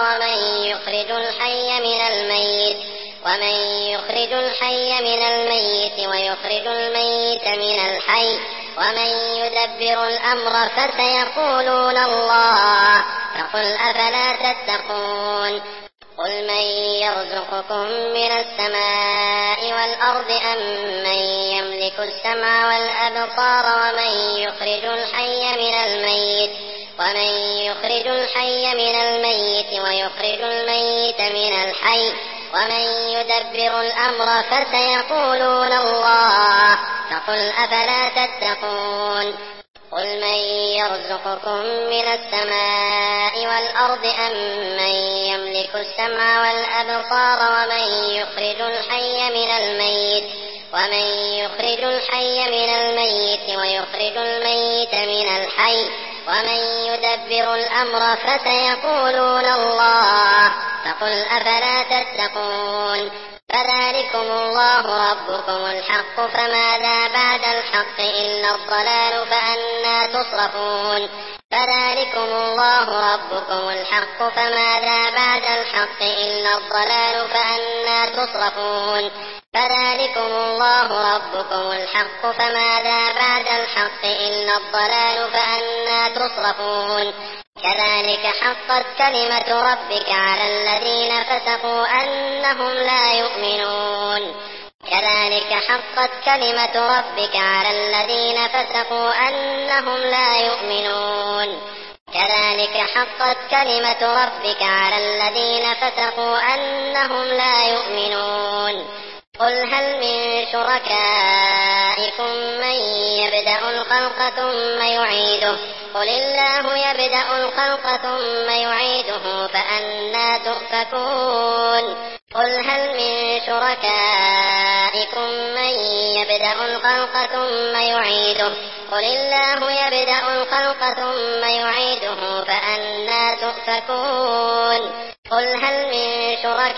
ومن يخرج الحي ويخرج الميت من الحي ومن يدبر الأمر فسيقولون الله فقل أفلا تتقون قل من يرزقكم من السماء والأرض أم من يملك السمع والأبصار ومن يخرج الحي من الميت ويخرج الميت من الحي ومن يدبر الأمر فسيقولون الله فقل أفلا تتقون قل من يرزقكم من السماء والأرض أم من يملك السمع والأبصار ومن يخرج الحي من الميت ويخرج الميت من الحي ومن يدبر الأمر فسيقولون الله فقل أفلا تتقون فذلكم الله ربكم الحق فماذا بعد الحق إلا الضلال فأنى تصرفون فذلكم الله ربكم الحق فماذا بعد الحق إلا الضلال فأنى تصرفون فذلكم الله ربكم الحق فماذا بعد الحق إلا الضلال فأنى تصرفون كذلك حقت كلمة ربك على الذين فسقوا أنهم لا يؤمنون كذلك حقت كلمة ربك على الذين فسقوا أنهم لا يؤمنون كذلك حقت كلمة ربك على الذين فسقوا أنهم لا يؤمنون قل هل من شركائكم من يبدأ الخلق ثم يعيده قل الله يبدأ الخلق ثم يعيده فأنى تؤفكون قل هل من شركائكم من يبدأ الخلق ثم يعيده قل الله يبدأ الخلق ثم يعيده فأنى تؤفكون قل هل من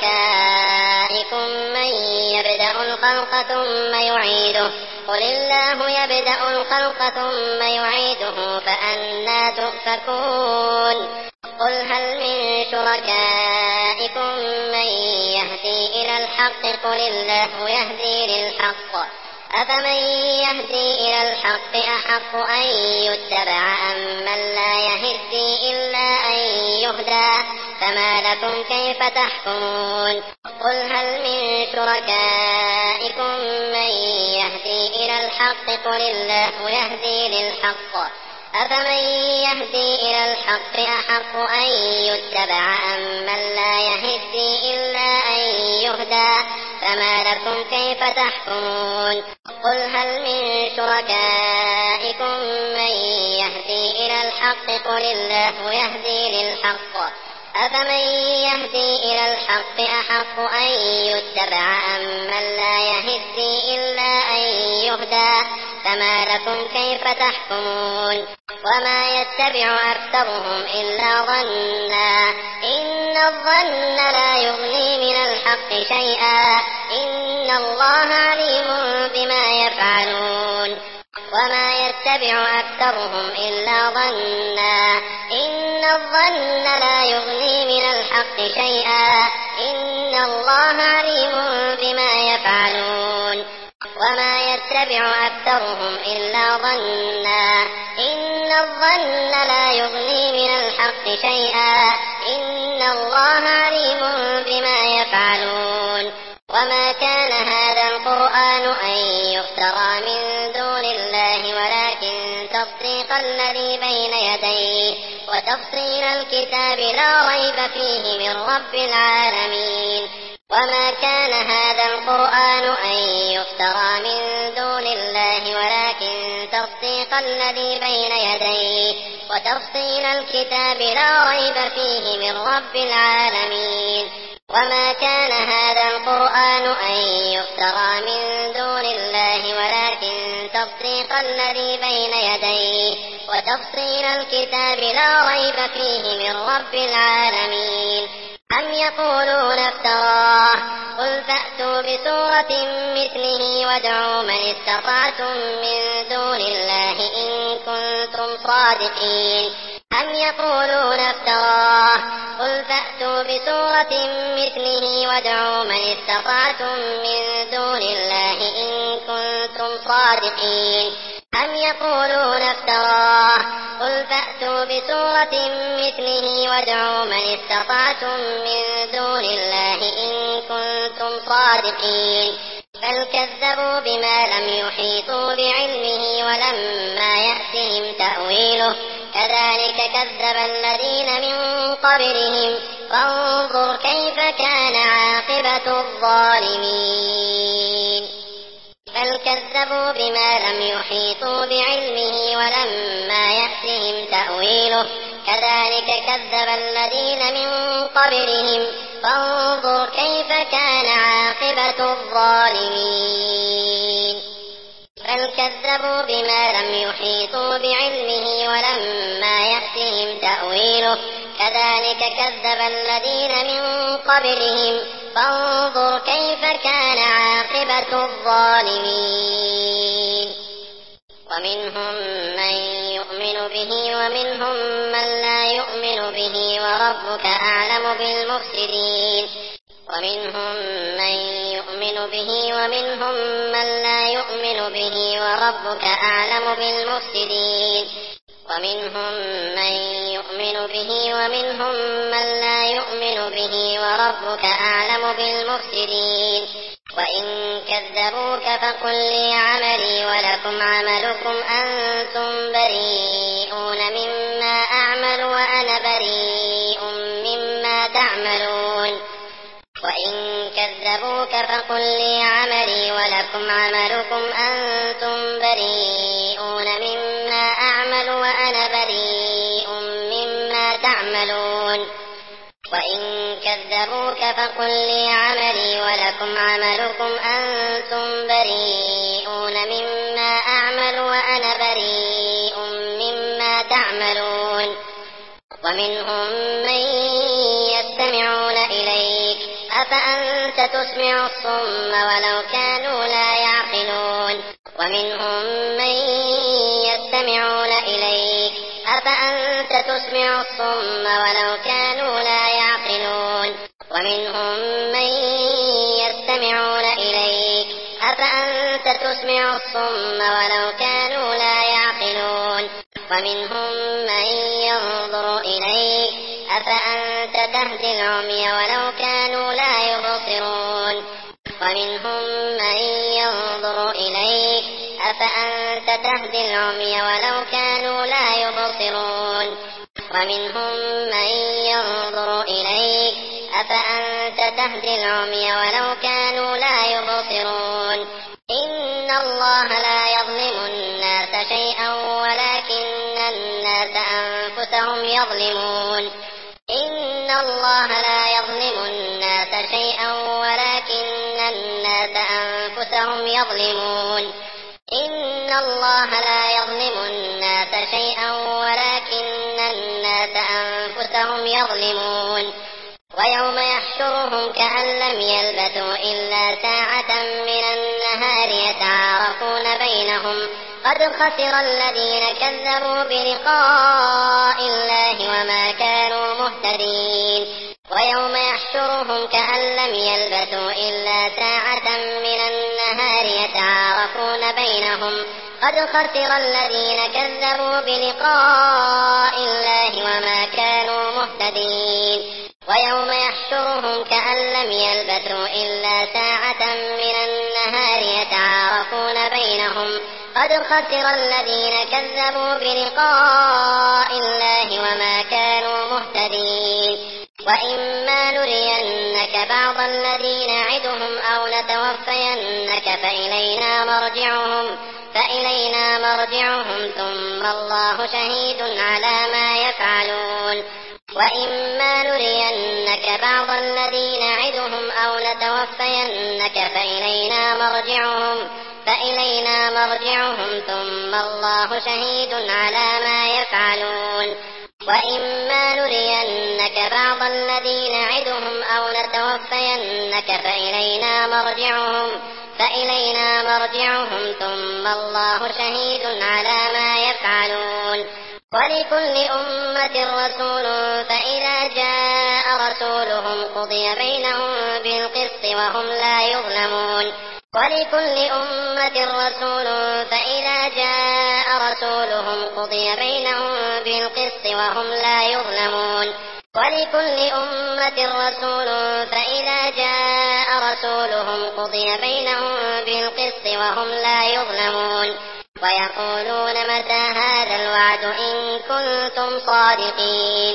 شركائكم من يبدأ الخلق ثم يعيده قل الله يبدأ الخلق ثم يعيده فأنى تؤفكون قل هل من شركائكم من يهدي إلى الحق قل الله يهدي للحق أفمن يهدي إلى الحق أحق أن يتبع أمن لا يهدي إلا أن يهدى فما لكم كيف تحكمون قل هل من شركائكم من يهدي إلى الحق قل الله يهدي للحق أفمن يهدي إلى الحق أحق أن يتبع أمن لا يهدي إلا أن يهدى فما لكم كيف تحكمون قل هل من شركائكم من يهدي إلى الحق قل الله يهدي للحق أفمن يهدي إلى الحق أحق أن يتبع أمن لا يهدي إلا أن يهدى فما لكم كيف تحكمون وما يتبع أكثرهم إلا ظنا إن الظن لا يغني من الحق شيئا إن الله عليم بما يفعلون وما يتبع أكثرهم إلا ظنا إن الظن لا يغني من الحق شيئا إن الله عليم بما يفعلون وما يتبع أكثرهم إلا ظنا إن الظن لا يغني من الحق شيئا إن الله عليم بما يفعلون وما كان هذا القرآن أن يفترى من دون الله ولكن تصديق الذي بين يديه وتفصيل الكتاب لا ريب فيه من رب العالمين وما كان هذا القرآن أن يفترى من دون الله ولكن تصديق الذي بين يديه وتفصيل الكتاب لا ريب فيه من رب العالمين وما كان هذا القرآن أن يفترى من دون الله ولكن تصديق الذي بين يديه وتفصيل الكتاب لا ريب فيه من رب العالمين أم يقولون افتراه قل فأتوا بسورة مثله وادعوا من استطعتم من دون الله إن كنتم صادقين أم يقولون افتراه قل فأتوا بسورة مثله وادعوا من استطعتم من دون الله إن كنتم صادقين أم يقولون افتراه قل فأتوا بسورة مثله وادعوا من استطعتم من دون الله إن كنتم صادقين بل كذبوا بما لم يحيطوا بعلمه ولما يأتهم تأويله كذلك كذب الذين من قبلهم فانظر كيف كان عاقبة الظالمين بل كذبوا بما لم يحيطوا بعلمه ولما يأتهم تأويله كذلك كذب الذين من قبلهم فانظر كيف كان عاقبة الظالمين بل كذبوا بما لم يحيطوا بعلمه ولما يأتهم تأويله كذلك كذب الذين من قبلهم فانظر كيف كان عاقبة الظالمين ومنهم من يؤمن به ومنهم من لا يؤمن به وربك أعلم بالمفسدين ومنهم من يؤمن به ومنهم من لا يؤمن به وربك أعلم بالمفسدين ومنهم من يؤمن به ومنهم من لا يؤمن به وربك أعلم بالمفسدين وإن كذبوك فقل لي عملي ولكم عملكم أنتم بريئون مما أعمل وأنا بريء مما تعملون وإن كذبوك فقل لي عملي ولكم عملكم أنتم بريئون مما أعمل وأنا بريء مما تعملون وإن كذبوك فقل لي عملي ولكم عملكم أنتم بريئون مما أعمل وأنا بريء مما تعملون ومنهم من يستمعون إليك أفأنت تسمع الصم ولو كانوا لا يعقلون ومنهم من يستمعون إليك أفأنت تسمع الصم ولو كانوا لا يعقلون ومنهم من يستمعون إليك أفأنت تسمع الصم ولو كانوا لا يعقلون ومنهم من ينظر إليك أفأنت تهدي العمي ولو كانوا لا يبصرون ومنهم من ينظر إليك أفأنت تهدي العمي ولو كانوا لا يبصرون ومنهم من ينظر إليك أفأنت تهدي العمي ولو كانوا لا يبصرون إن الله لا يظلم الناس شيئا ولكن الناس أنفسهم يظلمون إن الله لا يظلم الناس شيئا ولكن الناس أنفسهم يظلمون إن الله لا يظلم الناس شيئا ولكن الناس أنفسهم يظلمون ويوم يحشرهم كأن لم يلبثوا إلا ساعة من النهار يتعارفون بينهم قد خسر الذين كذبوا بلقاء الله وما كانوا مهتدين ويوم يحشرهم كأن لم يلبثوا إلا ساعة من النهار يتعارفون بينهم قد خسر الذين كذبوا بلقاء الله وما كانوا مهتدين ويوم يحشرهم كأن لم يلبثوا إلا ساعة من النهار يتعارفون بينهم قد خسر الذين كذبوا بلقاء الله وما كانوا مهتدين وإما نرينك بعض الذي نعدهم أو نتوفينك فإلينا مرجعهم ثم الله شهيد على ما يفعلون وإما نرينك بعض الذي نعدهم أو نتوفينك فإلينا مرجعهم ثم الله شهيد على ما يفعلون وإما نرينك بعض الذي نعدهم أو نتوفينك فإلينا مرجعهم ثم الله شهيد على ما يفعلون ولكل أمة رسول فإذا جاء رسولهم قضي بينهم بالقسط وهم لا يظلمون ولكل أمة رسول فإذا جاء رسولهم قضي بينهم بالقسط وهم لا يظلمون ولكل أمة رسول فإذا جاء رسولهم قضي بينهم بالقسط وهم لا يظلمون ويقولون متى هذا الوعد إن كنتم صادقين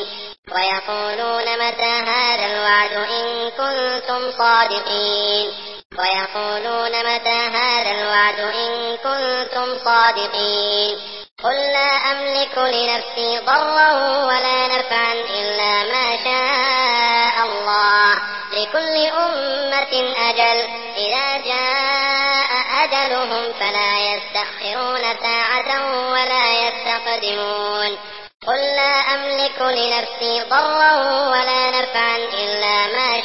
ويقولون متى هذا الوعد إن كنتم صادقين ويقولون متى هذا الوعد إن كنتم صادقين قل لا أملك لنفسي ضرا ولا نفعا إلا ما شاء الله لكل أمة أجل إذا جاء أجلهم فلا يستأخرون ساعة ولا يستقدمون قل لا أملك لنفسي ضرا ولا نفعا إلا ما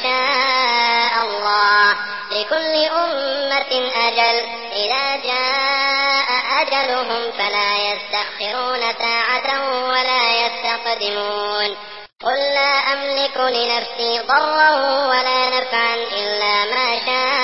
شاء الله لكل أمة أجل إذا جاء أجلهم فلا يستأخرون ساعة ولا يستقدمون قل لا أملك لنفسي ضرا ولا نفعا إلا ما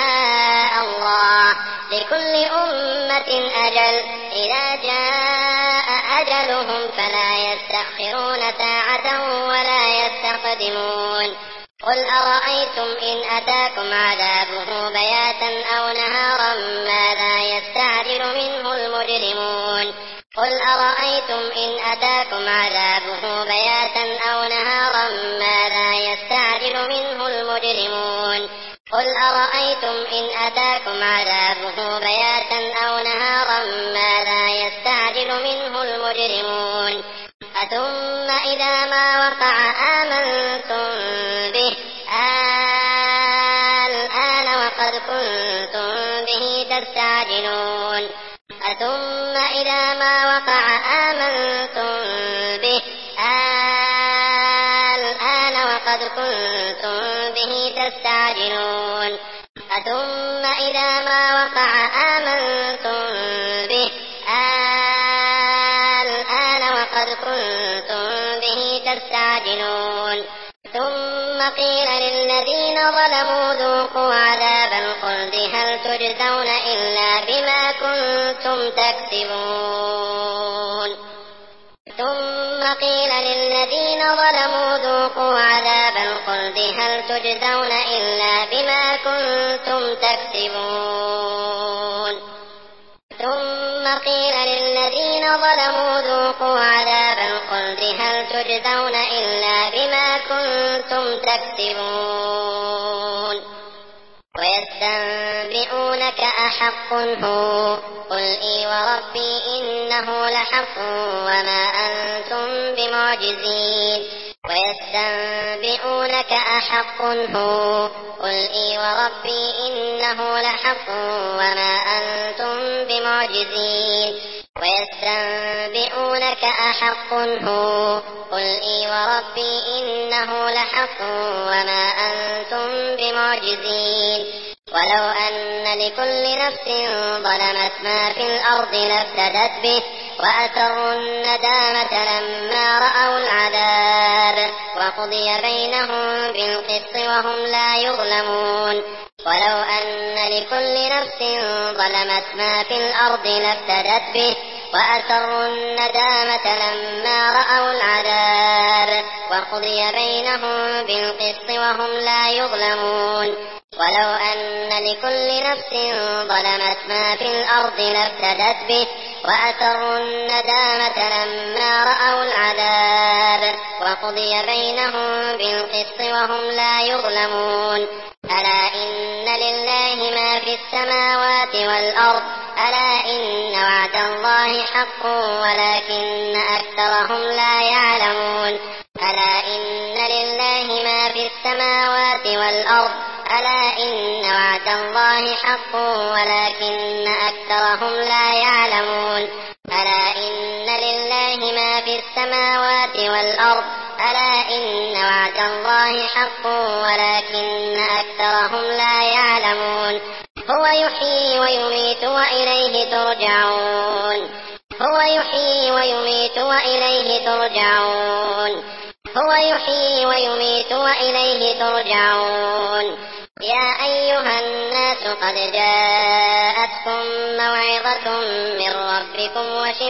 شاء الله لكل أمة أجل إذا جاء أجلهم فلا يستأخرون ساعة ولا يستقدمون قل أرأيتم إن أتاكم عذابه بياتا أو نهارا ماذا يستعجل منه المجرمون قل أرأيتم إن أتاكم عذابه بياتا أو نهارا ماذا يستعجل منه المجرمون قل أرأيتم إن أتاكم عذابه بياتا أو نهارا ماذا يستعجل منه المجرمون أثم إذا ما وقع آمنتم تستعجلون ثم إذا ما وقع آمنتم به الآن وقد كنتم به تستعجلون ثم إذا ما وقع آمنتم به الآن وقد كنتم به تستعجلون ثم قيل للذين ظلموا ذوقوا عذاب الخلد هل تجزون إلا بما كنتم تكسبون ثم قيل للذين ظلموا ذوقوا عذاب الخلد هل تجزون إلا بما كنتم تكسبون ثم قيل للذين ظلموا ذوقوا عذاب الخلد هل تجزون إلا بما كنتم تكسبون ويستنبئونك أحق هو قل إي وربي إنه لحق وما أنتم بمعجزين ويستنبئونك أحق هو قل إي وربي إنه لحق وما أنتم بمعجزين ويستنبئونك أحق هو قل إي وربي إنه لحق وما أنتم بمعجزين ولو أن لكل نفس ظلمت ما في الأرض لافتدت به وأسروا الندامة لما رأوا العذاب وقضي بينهم بالقسط وهم لا يظلمون ولو أن لكل نفس ظلمت ما في الأرض لافتدت به وأسروا الندامة لما رأوا العذاب وقضي بينهم بالقسط وهم لا يظلمون ولو أن لكل نفس ظلمت ما في الأرض لافتدت به وأسروا الندامة لما رأوا العذاب وقضي بينهم بالقسط وهم لا يظلمون ألا إن لله ما في السماوات والأرض ألا إن وعد الله حق ولكن أكثرهم لا يعلمون ألا إن لله ما في السماوات والأرض ألا إن وعد الله حق ولكن أكثرهم لا يعلمون ألا إن لله ما في السماوات والأرض ألا إن وعد الله حق ولكن أكثرهم لا يعلمون هو يحيي ويميت وإليه ترجعون هو يحيي ويميت وإليه ترجعون هو يحيي ويميت وإليه ترجعون يا أيها الناس قد جاءتكم موعظة من ربكم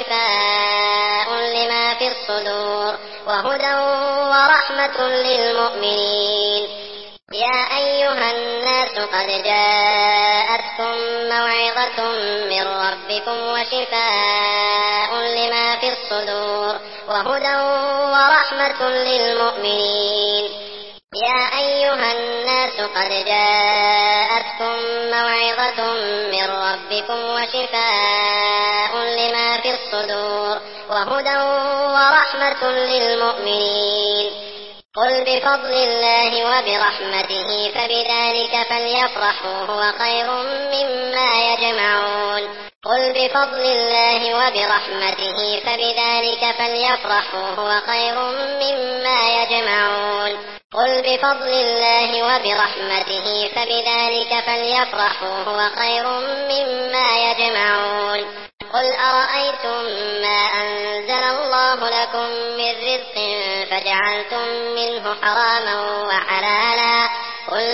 وشفاء لما في الصدور وهدى ورحمة للمؤمنين يا أيها الناس قد جاءتكم موعظة من ربكم وشفاء لما في الصدور وهدى ورحمة للمؤمنين يا أيها الناس قد جاءتكم موعظة من ربكم وشفاء لما في الصدور وهدى ورحمة للمؤمنين قل بفضل الله وبرحمته فبذلك فليفرحوا هو خير مما يجمعون قل بفضل الله وبرحمته فبذلك فليفرحوا هو خير مما يجمعون قل بفضل الله وبرحمته فبذلك فليفرحوا هو خير مما يجمعون قل أرأيتم ما أنزل الله لكم من رزق فجعلتم منه حراما وحلالا قل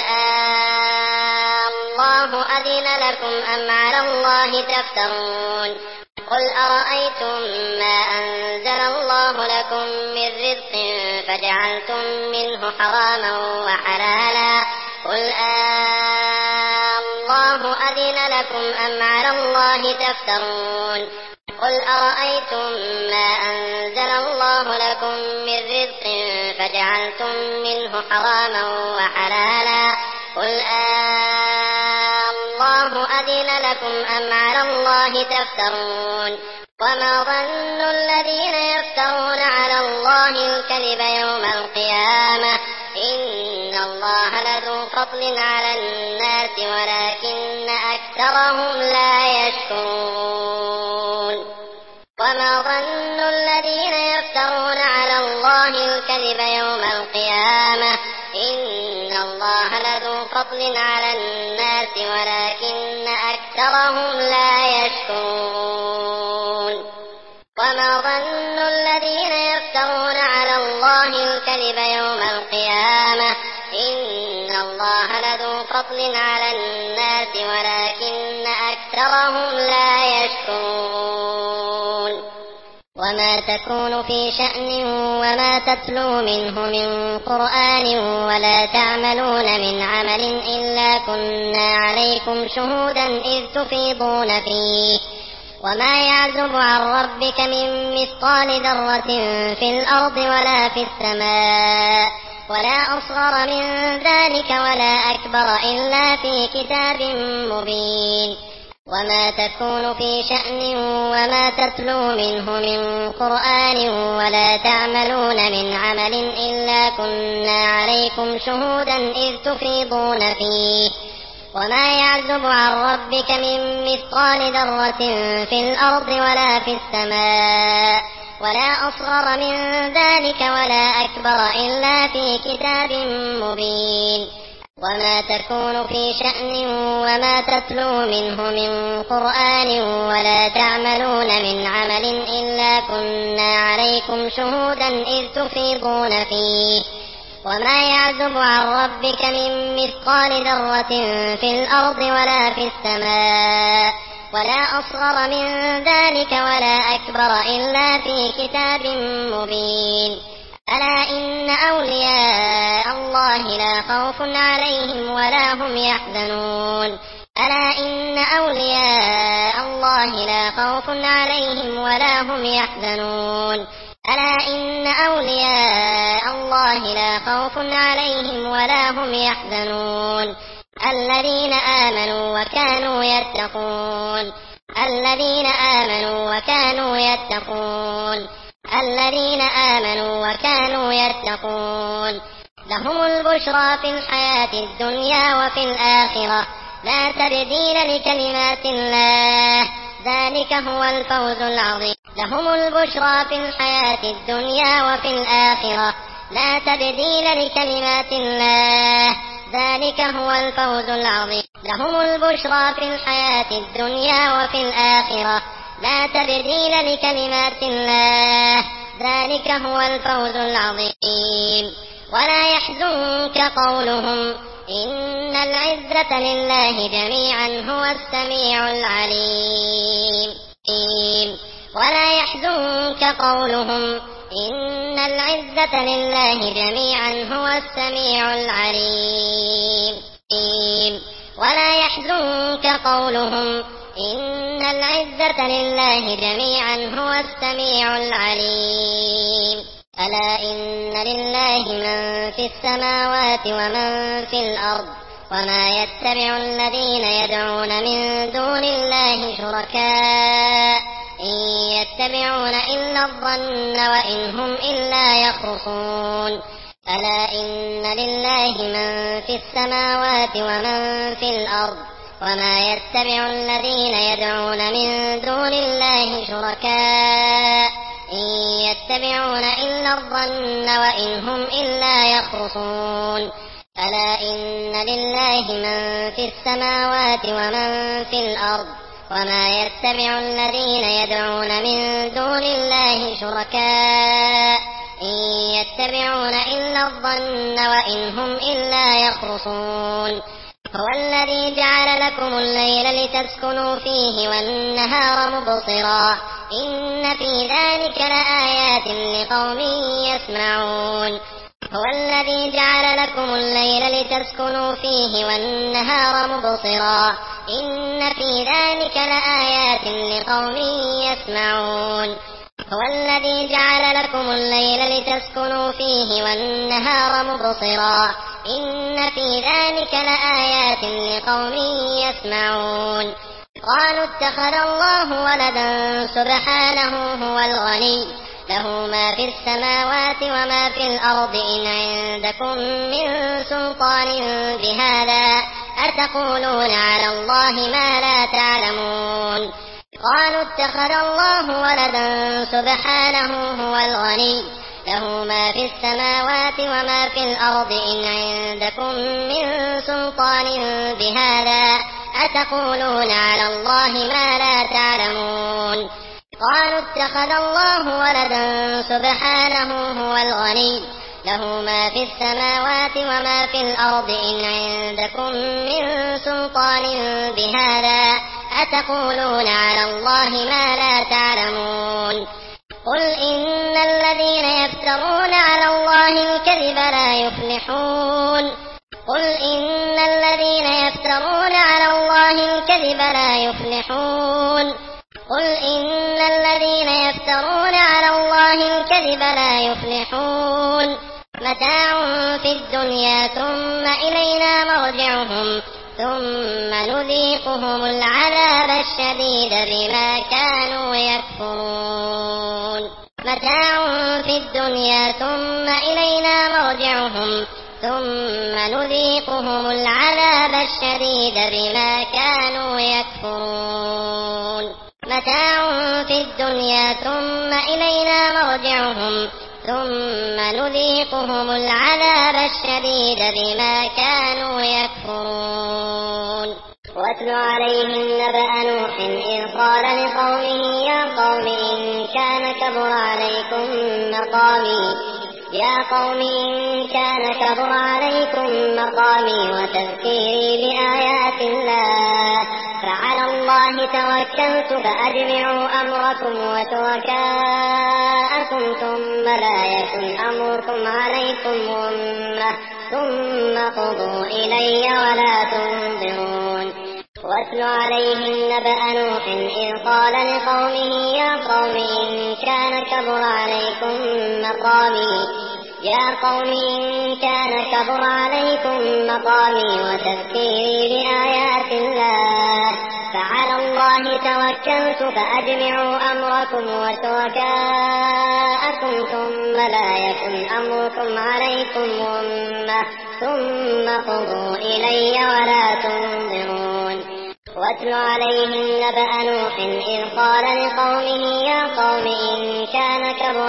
الله أذن لكم أم على الله تفترون قل أرأيتم ما أنزل الله لكم من رزق فجعلتم منه حراما وحلالا قل الله أذن لكم أم على الله تفترون قل أرأيتم ما أنزل الله لكم من رزق فجعلتم منه حراما وحلالا قل الله أذن لكم أم على الله تفترون وما ظن الذين يفترون على الله الكذب يوم القيامة إن الله لذو فضل على الناس ولكن أكثر أكثرهم لا يشكرون. وما ظن الذين يفترون على الله الكذب يوم القيامة إن الله لذو فضل على الناس ولكن أكثرهم لا يشكرون. وما ظن الذين يفترون على الله الكذب يوم القيامة إن الله لذو فضل على الناس ولكن أكثرهم لا يشكرون. وما تكون في شأن وما تتلو منه من قرآن ولا تعملون من عمل إلا كنا عليكم شهودا إذ تفيضون فيه وما يعزب عن ربك من مثقال ذرة في الأرض ولا في السماء ولا أصغر من ذلك ولا أكبر إلا في كتاب مبين. وما تكون في شأن وما تتلو منه من قرآن ولا تعملون من عمل إلا كنا عليكم شهودا إذ تفيضون فيه وما يعزب عن ربك من مثقال ذرة في الأرض ولا في السماء ولا أصغر من ذلك ولا أكبر إلا في كتاب مبين. وما تكون في شأن وما تتلو منه من قرآن ولا تعملون من عمل إلا كنا عليكم شهودا إذ تفيضون فيه وما يعزب عن ربك من مثقال ذرة في الأرض ولا في السماء ولا أصغر من ذلك ولا أكبر إلا في كتاب مبين. ألا إن أولياء الله لا خوف عليهم ولا هم يحزنون. ألا إن أولياء الله لا خوف عليهم ولا هم يحزنون. ألا إن أولياء الله لا خوف عليهم ولا هم يحزنون. الذين آمنوا وكانوا يتقون. الذين آمنوا وكانوا يتقون. الذين آمنوا وكانوا يتقون لهم البشرى في الحياة الدنيا وفي الآخرة لا تبديل لكلمات الله ذلك هو الفوز العظيم. لهم البشرى في الحياة الدنيا وفي الآخرة لا تبديل لكلمات الله ذلك هو الفوز العظيم. لهم البشرى في الحياة الدنيا وفي الآخرة لا تبديل لكلمات الله ذلك هو الفوز العظيم. ولا يحزنك قولهم إن العزة لله جميعا هو السميع العليم. ولا يحزنك قولهم إن العزة لله جميعا هو السميع العليم. ولا يحزنك قولهم إن العزة لله جميعا هو السميع العليم. ألا إن لله من في السماوات ومن في الأرض وما يتبع الذين يدعون من دون الله شركاء إن يتبعون إلا الظن وإن هم إلا يخرصون. ألا إن لله من في السماوات ومن في الأرض وما يتبع الذين يدعون من دون الله شركاء إن يتبعون إلا الظن وإن هم إلا يخرصون. ألا إن لله من في السماوات ومن في الأرض وما يتبع الذين يدعون من دون الله شركاء إن يتبعون إلا الظن وإن هم إلا يخرصون. هو الذي جعل لكم الليل لتسكنوا فيه والنهار مبصرا إن في ذلك لآيات لقوم يسمعون. هو الذي جعل لكم الليل لتسكنوا فيه والنهار مبصرا إن في ذلك لآيات لقوم يسمعون. هو الذي جعل لكم الليل لتسكنوا فيه والنهار مبصرا إن في ذلك لآيات لقوم يسمعون. قالوا اتخذ الله ولدا سبحانه هو الغني له ما في السماوات وما في الأرض إن عندكم من سلطان بهذا أتقولون على الله ما لا تعلمون قالوا اتخذ الله ولدا سبحانه هو الغني له ما في السماوات وما في الأرض إن عندكم من سلطان بهذا أتقولون على الله ما لا تعلمون قالوا اتخذ الله ولدا سبحانه هو الغني له ما في السماوات وما في الأرض إن عندكم من سلطان بهذا أتقولون على الله ما لا تعلمون قل إن الذين يفترون على الله الكذب لا يفلحون قل إن الذين يفترون على الله الكذب لا يفلحون قل إن الذين يفترون على الله الكذب لا يفلحون متاع في الدنيا ثم إلينا مرجعهم ثم نذيقهم العذاب الشديد بما كانوا يكفرون متاع في الدنيا ثم إلينا مرجعهم ثم نذيقهم العذاب الشديد بما كانوا يكفرون متاع في الدنيا ثم إلينا مرجعهم ثم نذيقهم العذاب الشديد بما كانوا يكفرون واتل عليهم نبأ نوح إذ قال لقومه يا قوم إن كان كبر عليكم مقامي وتذكيري بآيات الله فعلى الله توكلت فأجمعوا أمركم وشركاءكم ثم لا يكن أمركم عليكم غمة ثم قضوا إلي ولا تنظرون واتل عليهم نبأ نوح إذ قال لقومه يا قوم إن كان كبر عليكم مقامي وتذكيري بآيات الله فعلى الله توكلت فأجمعوا أمركم وشركاءكم ثم لا يكن أمركم عليكم غمة ثم قضوا إلي ولا تنظرون واتل عليهم نبأ نوح إذ قال لقومه يا قوم إن كان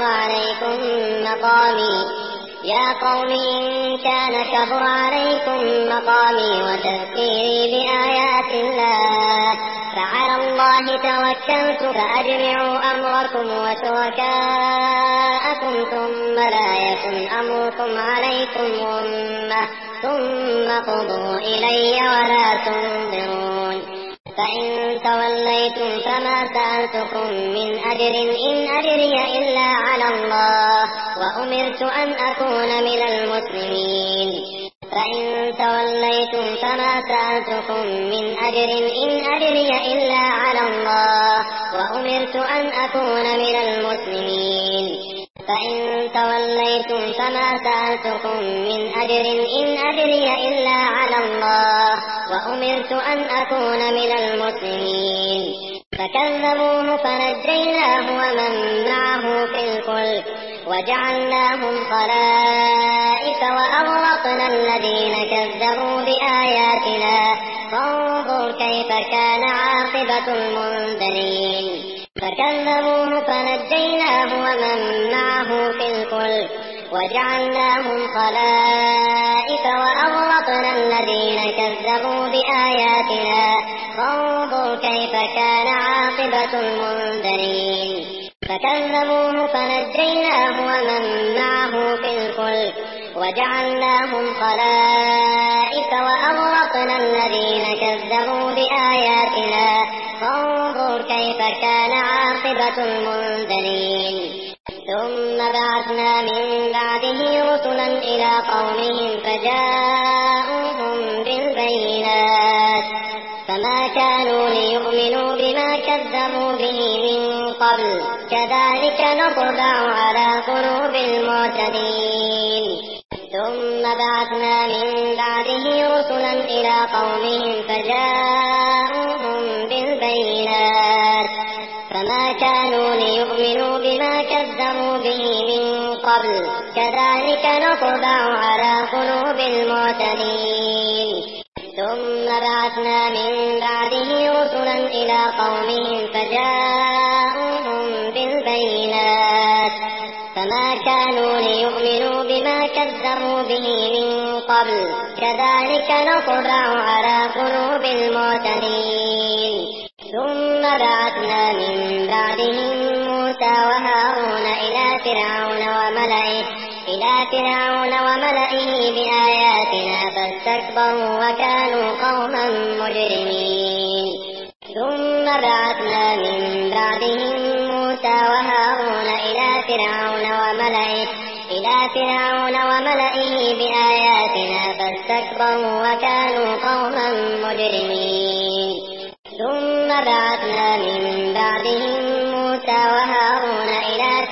كبر عليكم مقامي وتذكيري بآيات الله فعلى الله توكلت فأجمعوا أمركم وشركاءكم ثم لا يكن أمركم عليكم غمة ثم قضوا إلي ولا تنظرون فإن توليتم فما سألتكم من أجر إن أجري إلا على الله وأمرت أن أكون من المسلمين فإن توليتم فما سألتكم من أجر إن أجري إلا على الله وأمرت أن أكون من المسلمين فإن توليتم فما سألتكم من أجر إن أجري إلا على الله وأمرت أن أكون من المسلمين فكذبوه فنجيناه ومن معه في الفلك وجعلناهم خلائف وأغرقنا الذين كذبوا بآياتنا فانظر كيف كان عاقبة المنذرين فكذبوه فنجيناه ومن معه في الفلك وجعلناهم خلائف وأغرقنا الذين كذبوا بآياتنا فانظر كيف كان عاقبة المنذرين فكذبوه فنجيناه ومن معه في الفلك وجعلناهم خلائف وأغرقنا الذين كذبوا بآياتنا فانظر كيف كان عاقبة المنذرين ثم بعثنا من بعده رسلا إلى قومهم فجاءوهم بالبينات فما كانوا ليؤمنوا بما كذبوا به من قبل كذلك نطبع على قلوب المعتدين ثم بعثنا من بعده رسلا إلى قومهم فجاءوهم بالبينات فما كانوا ليؤمنوا بما كذبوا به من قبل كذلك نطبع على قلوب المعتدين ثم بعثنا من بعده رسلا إلى قومهم فجاءوهم بالبينات فما كانوا ليؤمنوا بما كذبوا به من قبل كذلك نطبع على قلوب المعتدين. ثم بعثنا من بعدهم موسى وهارون إلى فرعون وملئه بآياتنا فاستكبروا وكانوا قوما مجرمين. ثم بعثنا من بعدهم موسى وهارون إلى فرعون وملئه بآياتنا فاستكبروا وكانوا قوما مجرمين. ثم بعثنا من بعدهم موسى وهارون إلى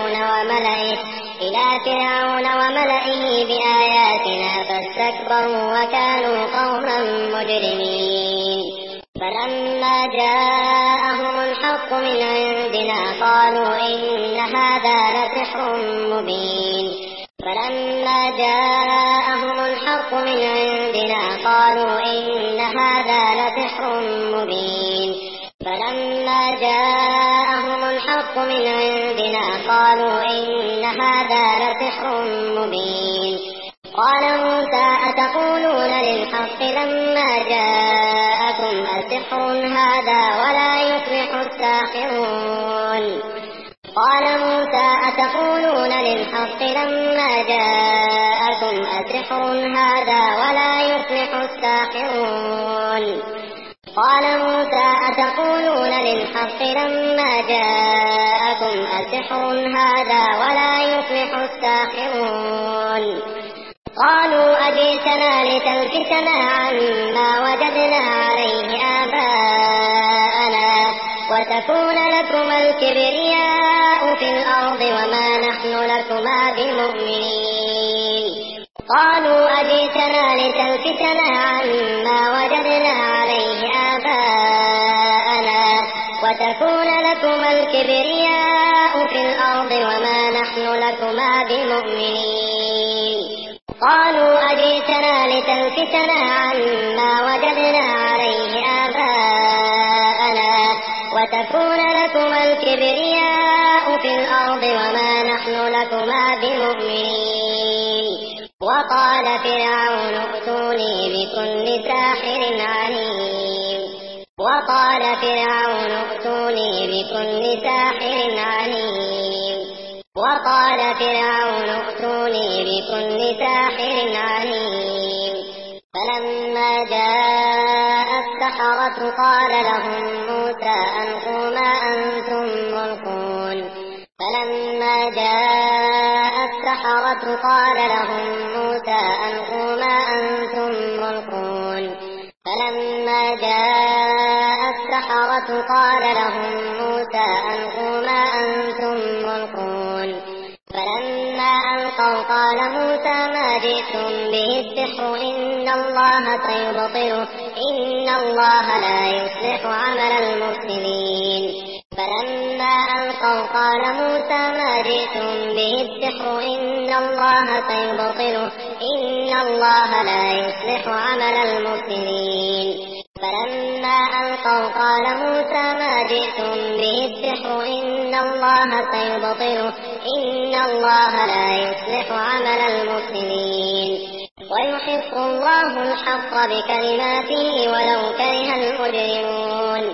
فرعون وملئه بآياتنا فاستكبروا وكانوا قوما مجرمين. فلما جاءهم الحق من عندنا قالوا إن هذا لسحر مبين. قال موسى أتقولون للحق لما جاءكم أسحر هذا ولا يفلح الساحرون. قالوا أجئتنا لتلفتنا عما وجدنا عليه آباءنا وتكون لكما الكبرياء في الأرض وما نحن لكما بمؤمنين. قالوا أجئتنا لتلفتنا عما وجدنا عليه آباءنا وتكون لكما الكبرياء في الأرض وما نحن لكما بمؤمنين. وقال فرعون ائتوني بكل ساحر عليم. فلما جاء السحرة قال لهم موسى ألقوا ما أنتم ملقون. فلما ألقوا قال موسى ما جئتم به السحر إن الله لا يصلح عمل المفسدين. ويحق الله الحق بكلماته ولو كره المجرمون.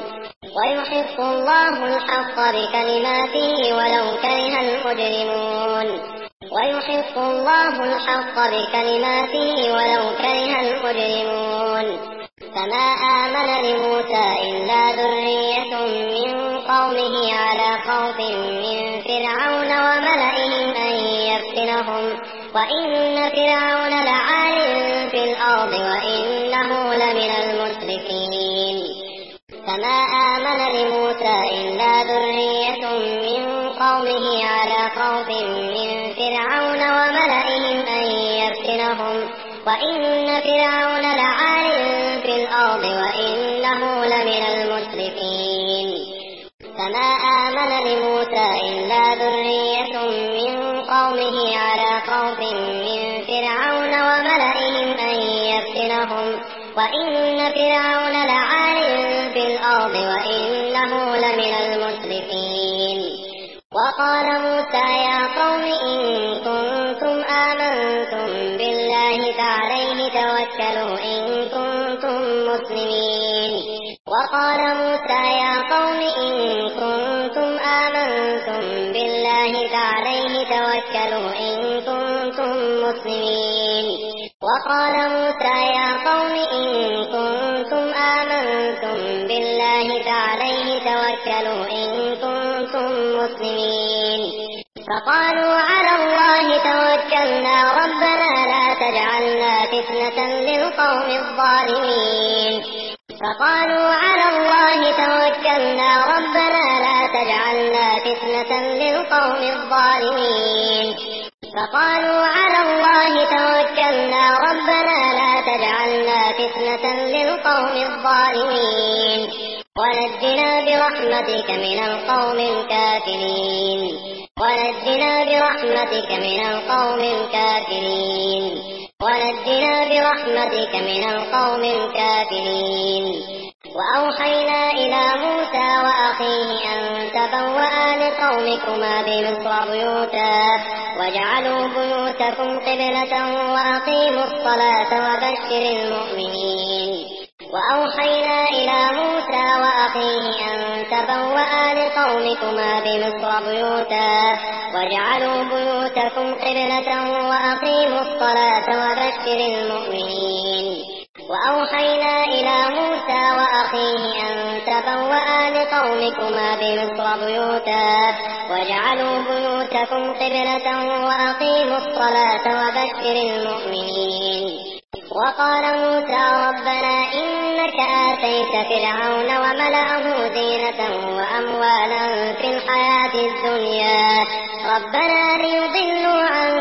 فما آمن لموسى إلا ذرية من قومه على خوف من فرعون وملئهم أن يفتنهم وإن فرعون لعال في الأرض وإنه لمن المسرفين. فما آمن لموسى إلا ذرية من قومه على خوف من فرعون وملئهم أن يفتنهم وإن فرعون لعال في الأرض وإنه لمن المسرفين. وقال موسى يا قوم إن كنتم آمنتم بالله فعليه توكلوا إن كنتم مسلمين. وقال موسى يا قوم إن كنتم آمنتم بالله فعليه توكلوا إن كنتم مسلمين. وقال موسى يا قوم إن كنتم آمنتم بالله فعليه توكلوا إن كنتم مسلمين. فقالوا على الله توكلنا ربنا لا تجعلنا فتنة للقوم الظالمين. فقالوا على الله توكلنا ربنا لا تجعلنا فتنة للقوم الظالمين. فقالوا على الله توكلنا ربنا لا تجعلنا فتنة للقوم الظالمين ونجنا برحمتك من القوم الكافرين. ونجنا برحمتك من القوم الكافرين. ونجنا برحمتك من القوم الكافرين. وأوحينا إلى موسى وأخيه أن تبوأ لقومكما بمصر بيوتا واجعلوا بيوتكم قبلة وأقيموا الصلاة وبشر المؤمنين. وأوحينا إلى موسى وأخيه أن تبوأ لقومكما بمصر بيوتا واجعلوا بيوتكم قبلة وأقيموا الصلاة وبشر المؤمنين. وأوحينا إلى موسى وأخيه أن تبوأ لقومكما بمصر بيوتا واجعلوا بيوتكم قبلة وأقيموا الصلاة وبشر المؤمنين. وقال موسى ربنا إنك آتيت فرعون وملأه زينة وأموالا في الحياة الدنيا ربنا ليضلوا عن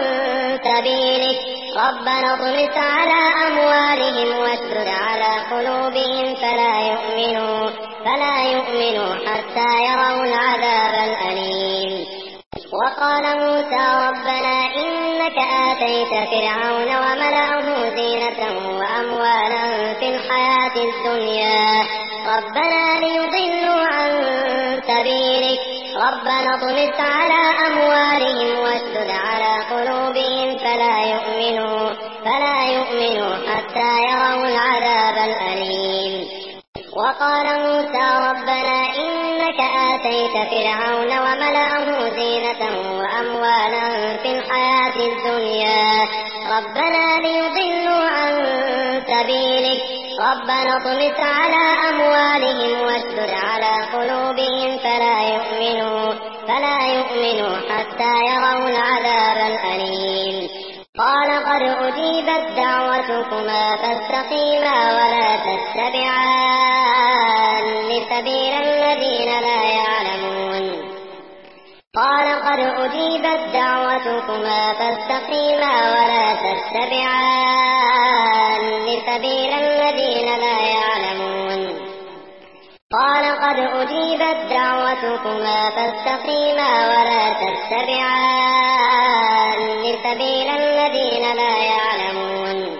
سبيلك ربنا اطمس على أموالهم واشدد على قلوبهم فلا يؤمنوا حتى يروا العذاب الأليم. وقال موسى ربنا إنك آتيت فرعون وملأه زينة وأموالا في الحياة الدنيا ربنا ليضلوا عن سبيلك ربنا اطمس على أموالهم واشدد على قلوبهم فلا يؤمنوا حتى يروا العذاب الأليم. وقال موسى ربنا إنك آتيت فرعون وملأه زينة وأموالا في الحياة الدنيا ربنا ليضلوا عن سبيلك ربنا اطمس على أموالهم واشدد على قلوبهم فلا يؤمنوا حتى يروا العذاب الأليم. قال قد أجيبت دعوتكما فاستقيما ولا تتبعان سبيل الذين لا يعلمون. قال قد أجيبت دعوتكما فاستقيما ولا تتبعان سبيل الذين لا يعلمون. قال قد أجيبت دعوتكما فاستقيما ولا تتبعان سبيل الذين لا يعلمون.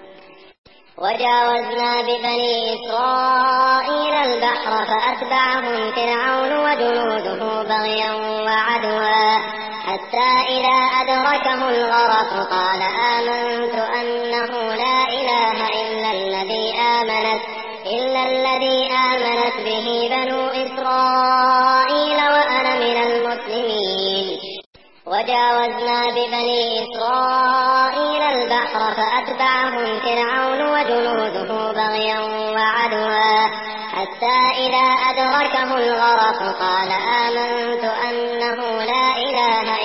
وجاوزنا ببني إسرائيل البحر فأتبعهم فرعون وجنوده بغيا وعدوا حتى إذا أدركه الغرق قال آمنت أنه لا إله إلا الذي آمنت به بنو إسرائيل وأنا من المسلمين. وجاوزنا ببني إسرائيل البحر فأتبعهم فرعون وجنوده بغيا وعدوا حتى إذا أدركه الغرق قال آمنت أنه لا إله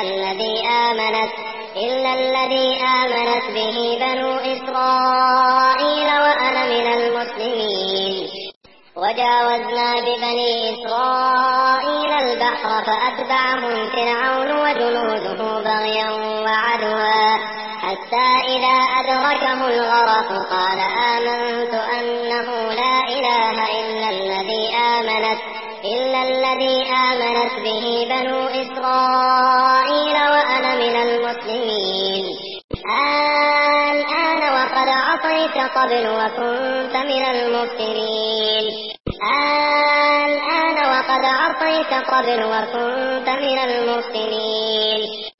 إلا الذي آمنت به بنو إسرائيل وأنا من المسلمين. وجاوزنا ببني إسرائيل البحر فأتبعهم فرعون وجنوده بغيا وعدوا حتى إذا أدركه الغرق قال آمنت أنه لا إله إلا الذي آمنت به بنو إسرائيل وأنا من المسلمين. الآن وقد عصيت قبل وكنت من المفسدين الآن وقد عصيت قبل وكنت من المفسدين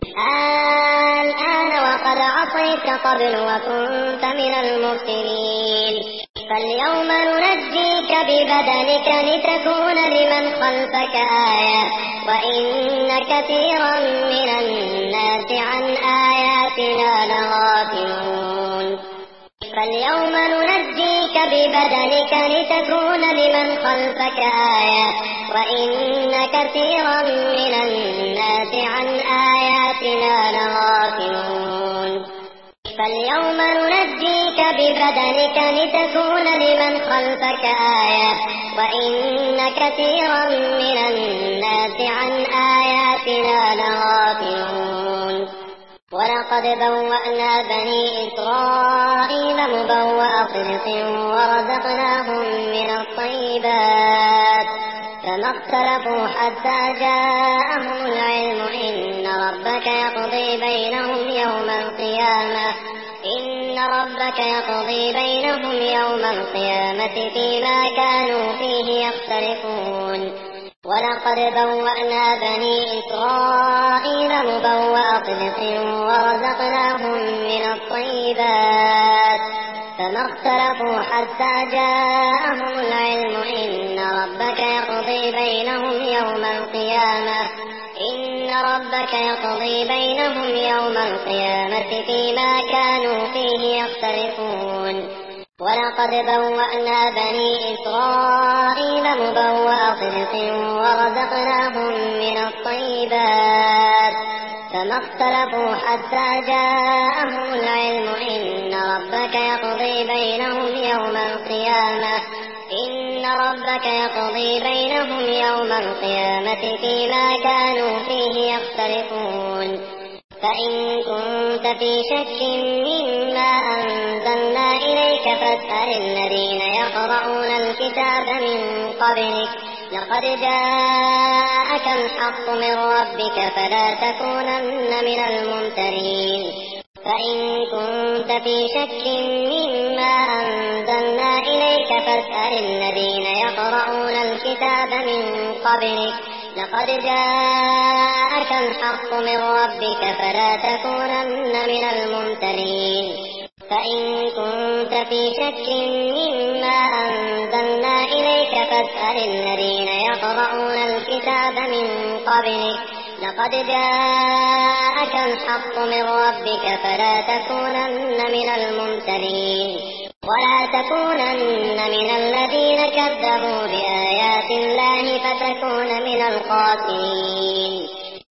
الآن وقد عصيت قبل وكنت من المفسدين فاليوم ننجيك ببدنك لتكون لمن خلفك آية وإن كثيرا من الناس عن آياتنا لغافلون فاليوم ننجيك ببدنك لتكون لمن خلفك آية وإن كثيرا من الناس عن آياتنا لغافلون فاليوم ننجيك ببدنك لتكون لمن خلفك آية وإن كثيرا من الناس عن آياتنا لغافلون ولقد بوأنا بني إسرائيل مبوأ صدق ورزقناهم من الطيبات فما اختلفوا حتى جاءهم العلم إن ربك يقضي بينهم يوم القيامة فيما كانوا فيه يختلفون ولقد بوأنا بني إسرائيل مبوأ صدق ورزقناهم من الطيبات فما اختلفوا حتى جاءهم العلم إن ربك يقضي بينهم يوم القيامة فيما كانوا فيه يختلفون ولقد بوأنا بني إسرائيل مبوأ صدق ورزقناهم من الطيبات فما اختلفوا حتى جاءهم العلم إن ربك يقضي بينهم يوم القيامة فيما كانوا فيه يختلفون فإن كنت في شك مما أنزلنا إليك فاسأل الذين يقرؤون الكتاب من قبلك لقد جاءك الحق من ربك فلا تكونن من الممترين فإن كنت في شك مما أنزلنا إليك فاسأل الذين يقرؤون الكتاب من قبلك لقد جاءك الحق من ربك فلا تكونن من الممترين فإن كنت في شك مما أنزلنا إليك فاسأل الذين يقرؤون الكتاب من قبلك لقد جاءك الحق من ربك فلا تكونن من الممترين ولا تكونن من الذين كذبوا بآيات الله فتكون من الخاسرين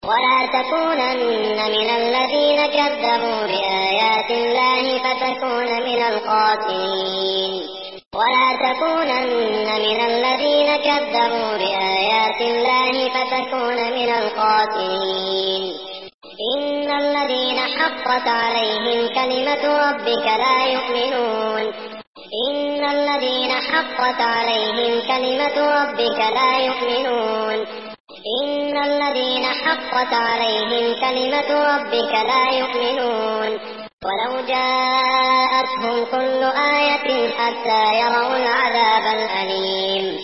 إن الذين حقت عليهم كلمة ربك لا يؤمنون ولو جاءتهم كل آية حتى يروا العذاب الأليم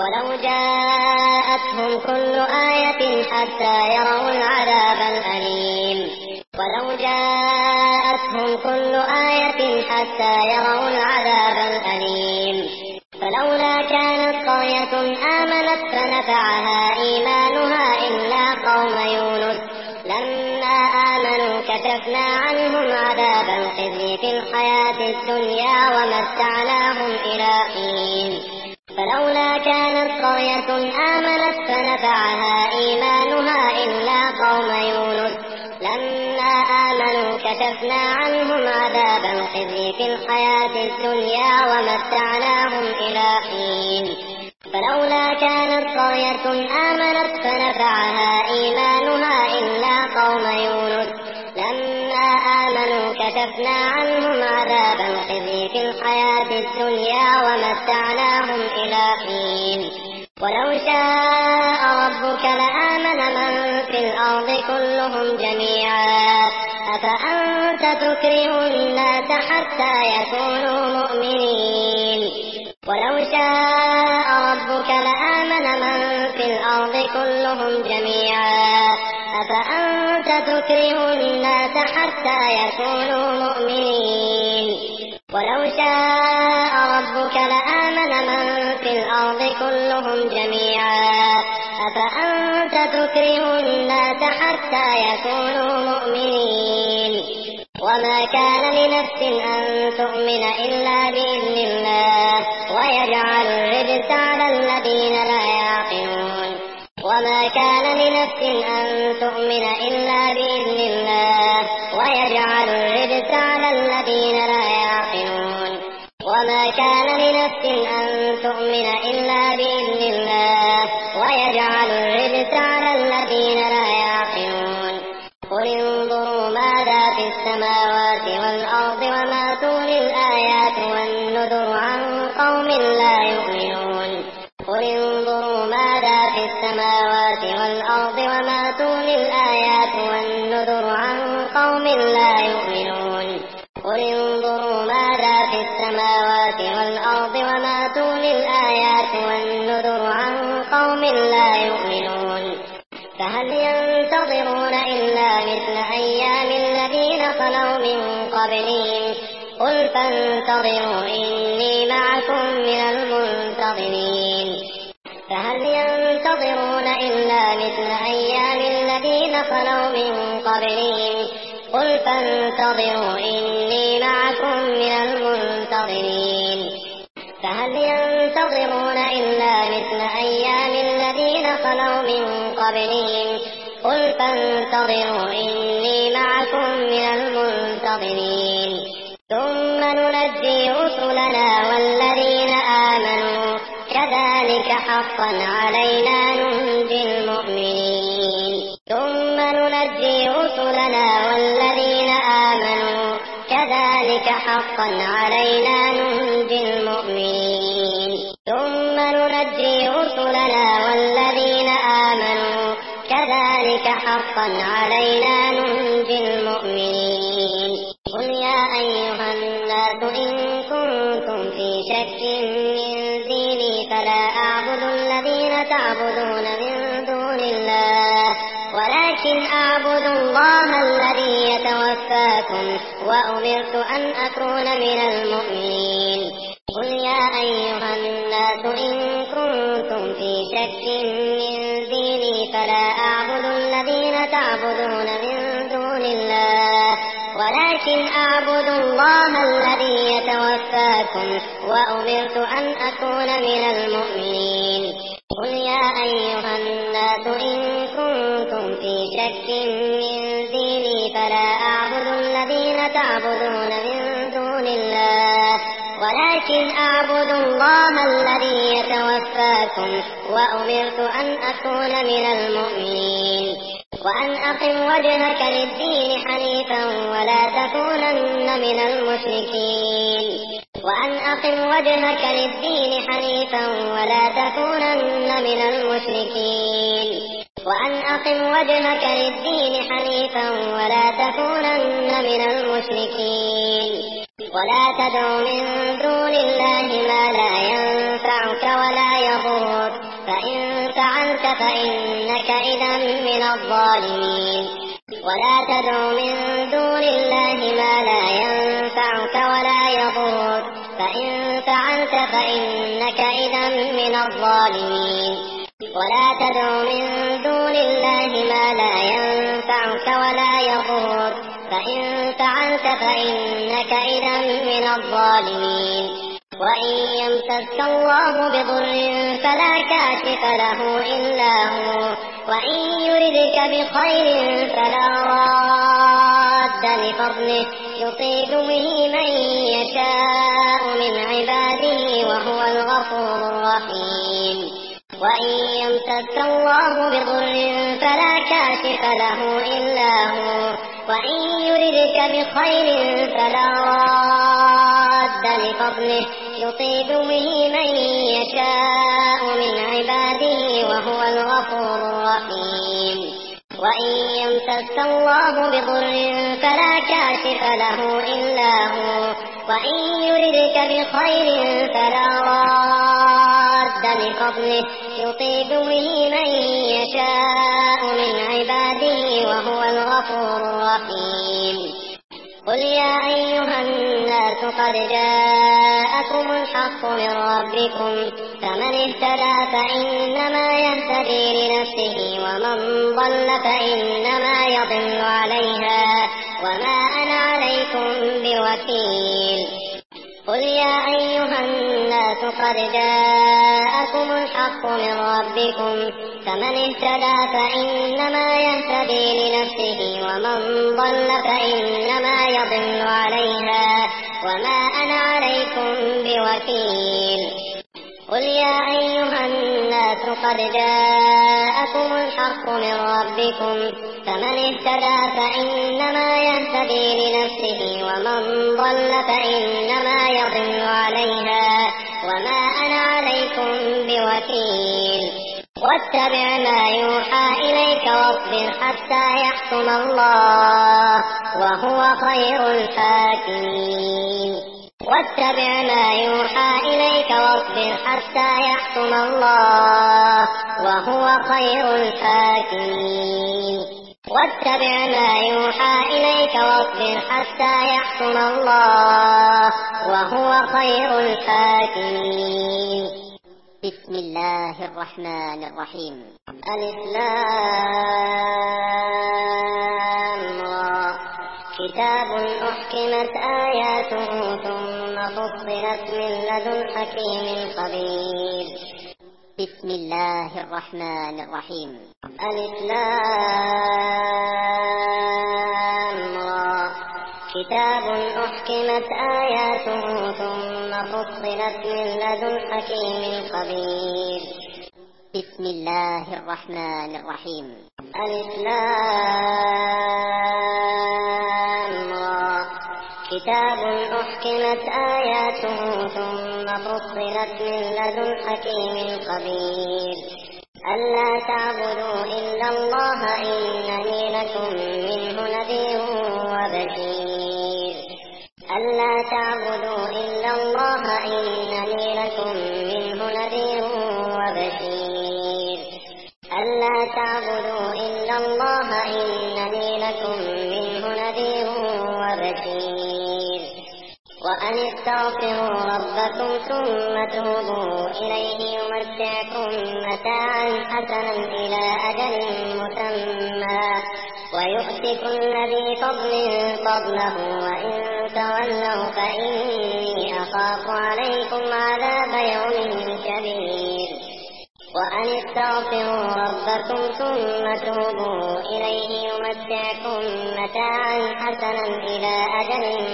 فلولا كانت قرية آمنت فنفعها إيمانها إلا قوم يونس لما آمنوا كشفنا عنهم عذاب الخزي في الحياة الدنيا ومتعناهم إلى حين فلولا كانت قرية آمنت فنفعها إيمانها إلا قوم يونس لما آمنوا كشفنا عنهم عذاب الخزي في الحياة الدنيا ومتعناهم إلى حين فلولا كانت قرية آمنت فنفعها إيمانها إلا قوم يونس لما آمنوا كشفنا عنهم عذاب الخزي في الحياة الدنيا ومتعناهم إلى حين ولو شاء ربك لآمن من في الأرض كلهم جميعا أفأنت تكره الناس حتى يكونوا مؤمنين ولو شاء ربك لآمن من في الأرض كلهم جميعا أفأنت تكره الناس حتى يكونوا مؤمنين ولو شاء ربك لآمن من في الأرض كلهم جميعا أفأنت تكره الناس حتى يكونوا مؤمنين وما كان لنفس أن تؤمن إلا بإذن الله ويجعل الرجس على الذين لا يعقلون وما كان لنفس أن تؤمن إلا بإذن الله ويجعل الرجس على الذين لا يعقلون وما كان لنفس أن تؤمن إلا بإذن الله ويجعل الرجس على الذين لا يعقلون قل انظروا ماذا في السماوات والأرض وما تغني الآيات والنذر عن قوم لا يؤمنون قل انظروا ماذا في السماوات والأرض وما تغني الآيات والنذر عن قوم لا يؤمنون قل انظروا ماذا في السماوات والأرض وما تغني الآيات والنذر عن قوم لا يؤمنون فهل ينتظرون إلا مثل أيام الذين خلوا من قبلهم قل فانتظروا إني معكم من المنتظرين فهل ينتظرون إلا مثل أيام الذين خلوا من قبلهم قل فانتظروا إني معكم من المنتظرين فهل ينتظرون إلا مثل أيام الذين خلوا من قبلهم قل فانتظروا إني معكم من المنتظرين ثم ننجي رسلنا والذين آمنوا كذلك حقا علينا ننجي المؤمنين ثم ننجي رسلنا والذين آمنوا كذلك حقا علينا ننجي المؤمنين ثم ننجي رسلنا والذين آمنوا كذلك حقا علينا ننجي المؤمنين قل يا أيها الناس إن كنتم في شك من ديني فلا أعبد الذين تعبدون من دون الله ولكن أعبد الله الذي يتوفاكم وأمرت أن أكون من المؤمنين قل يا أيها الناس إن كنتم في شك من ديني فلا أعبد الذين تعبدون من دون الله ولكن أعبد الله الذي يتوفاكم وأمرت أن أكون من المؤمنين قل يا أيها الناس إن كنتم في شك من ديني فلا أعبد الذين تعبدون من دون الله ولكن أعبد الله الذي يتوفاكم وأمرت أن أكون من المؤمنين وأن أقم وجهك للدين حنيفا ولا تكونن من المشركين وأن أقم وجهك للدين حنيفا ولا تكونن من المشركين وأن أقم وجهك للدين حنيفا ولا تكونن من المشركين ولا تدع من دون الله ما لا ينفعك ولا يضرك فإن فعلت فإنك إذا من الظالمين ولا تدع من دون الله ما لا ينفعك ولا يضرك فإن فعلت فإنك إذا من الظالمين ولا تدع من دون الله ما لا ينفعك ولا يضرك فإن فعلت فإنك إذا من الظالمين وإن يمسسك الله بضر فلا كاشف له إلا هو وإن يردك بخير فلا راد لفضله يصيب به من يشاء من عباده وهو الغفور الرحيم وإن يمسسك الله بضر فلا كاشف له إلا هو وإن يردك بخير فلا راد لفضله يصيب به من يشاء من عباده وهو الغفور الرحيم وإن يمسسك الله بضر فلا كاشف له إلا هو، وإن يردك بخير فلا راد لفضله يصيب به من يشاء من عباده وهو الغفور الرحيم. قل يا أيها الناس قد جاءكم الحق من ربكم، فمن اهتدى فإنما يهتدي لنفسه، ومن ضل فإنما يضل عليها، وما أنا عليكم بوكيل. قل يا أيها الناس قد جاءكم الحق من ربكم، فمن اهتدى فإنما يهتدي لنفسه، ومن ضل فإنما يضل عليها، وما أنا عليكم بوكيل. قل يا أيها الناس قد جاءكم الحق من ربكم، فمن اهتدى فإنما يهتدي لنفسه، ومن ضل فإنما يضل عليها، وما أنا عليكم بوكيل. واتبع ما يوحى إليك واصبر حتى يحكم الله وهو خير الحاكمين. واتبع ما يوحى إليك واصبر حتى يحكم الله وهو خير الحاكمين. واتبع ما يوحى إليك واصبر حتى يحكم الله وهو خير الحاكمين. بسم الله الرحمن الرحيم. الإسلام كتاب أحكمت آياته ثم فصلت من لدن حكيم خبير. بسم الله الرحمن الرحيم. الإسلام كتاب أحكمت آياته ثم فصلت من لدن حكيم خبير. بسم الله الرحمن الرحيم. الإسلام كتاب أحكمت آياته ثم فصلت من لدن حكيم خبير. ألا تعبدوا إلا الله إنني لكم منه نذير وبشير. ألا تعبدوا إلا الله إنني لكم منه نذير وبشير. ألا تعبدوا إلا الله إنني لكم منه نذير وبشير. وأن استغفروا ربكم ثم توبوا إليه يمتعكم متاعا حسنا إلى أجل مسمى ويؤت كل ذي فضل فضله، وإن تولوا فإني أخاف عليكم عذاب يوم كبير. وأن استغفروا ربكم ثم توبوا إليه يمتعكم متاعا حسنا إلى أجل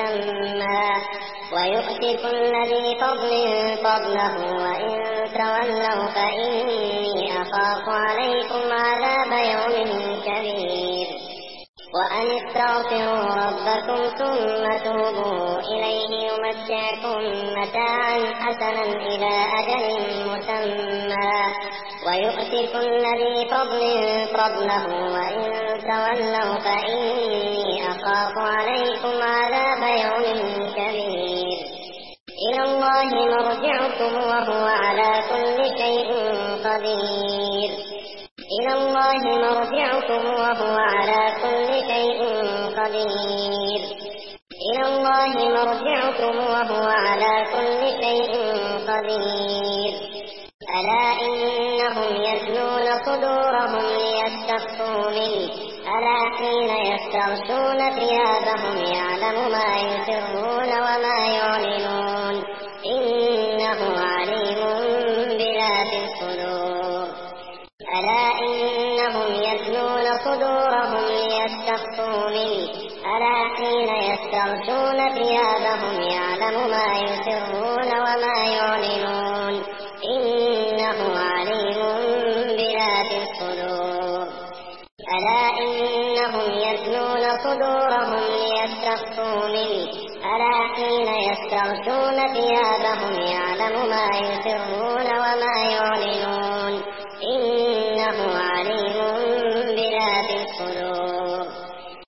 مسمى ويؤت كل ذي فضل فضله، وإن تولوا فإني أخاف عليكم عذاب يوم كبير. وأن استغفروا ربكم ثم توبوا إليه يمتعكم متاعا حسنا إلى أجل مسمى ويؤت كل ذي فضل فضله، وإن تولوا فإني أخاف عليكم عذاب يوم كبير. إلى الله مرجعكم وهو على كل شيء قدير. إلى الله مرجعكم وهو على كل شيء قدير. إلى الله مرجعكم وهو على كل شيء قدير. ألا إنهم يثنون صدورهم ليستخفوا منه، ألا حين يستغشون ثيابهم يعلم ما يسرون وما يعلنون إنه عليم بذات الصدور. ألا إنهم يثنون صدورهم ليستخفوا منه، ألا حين يستغشون ثيابهم يعلم ما يسرون وما يعلنون إنه عليم بذات الصدور. ألا إنهم يثنون صدورهم ليستخفوا منه، ألا حين يستغشون ثيابهم يعلم ما يسرون وما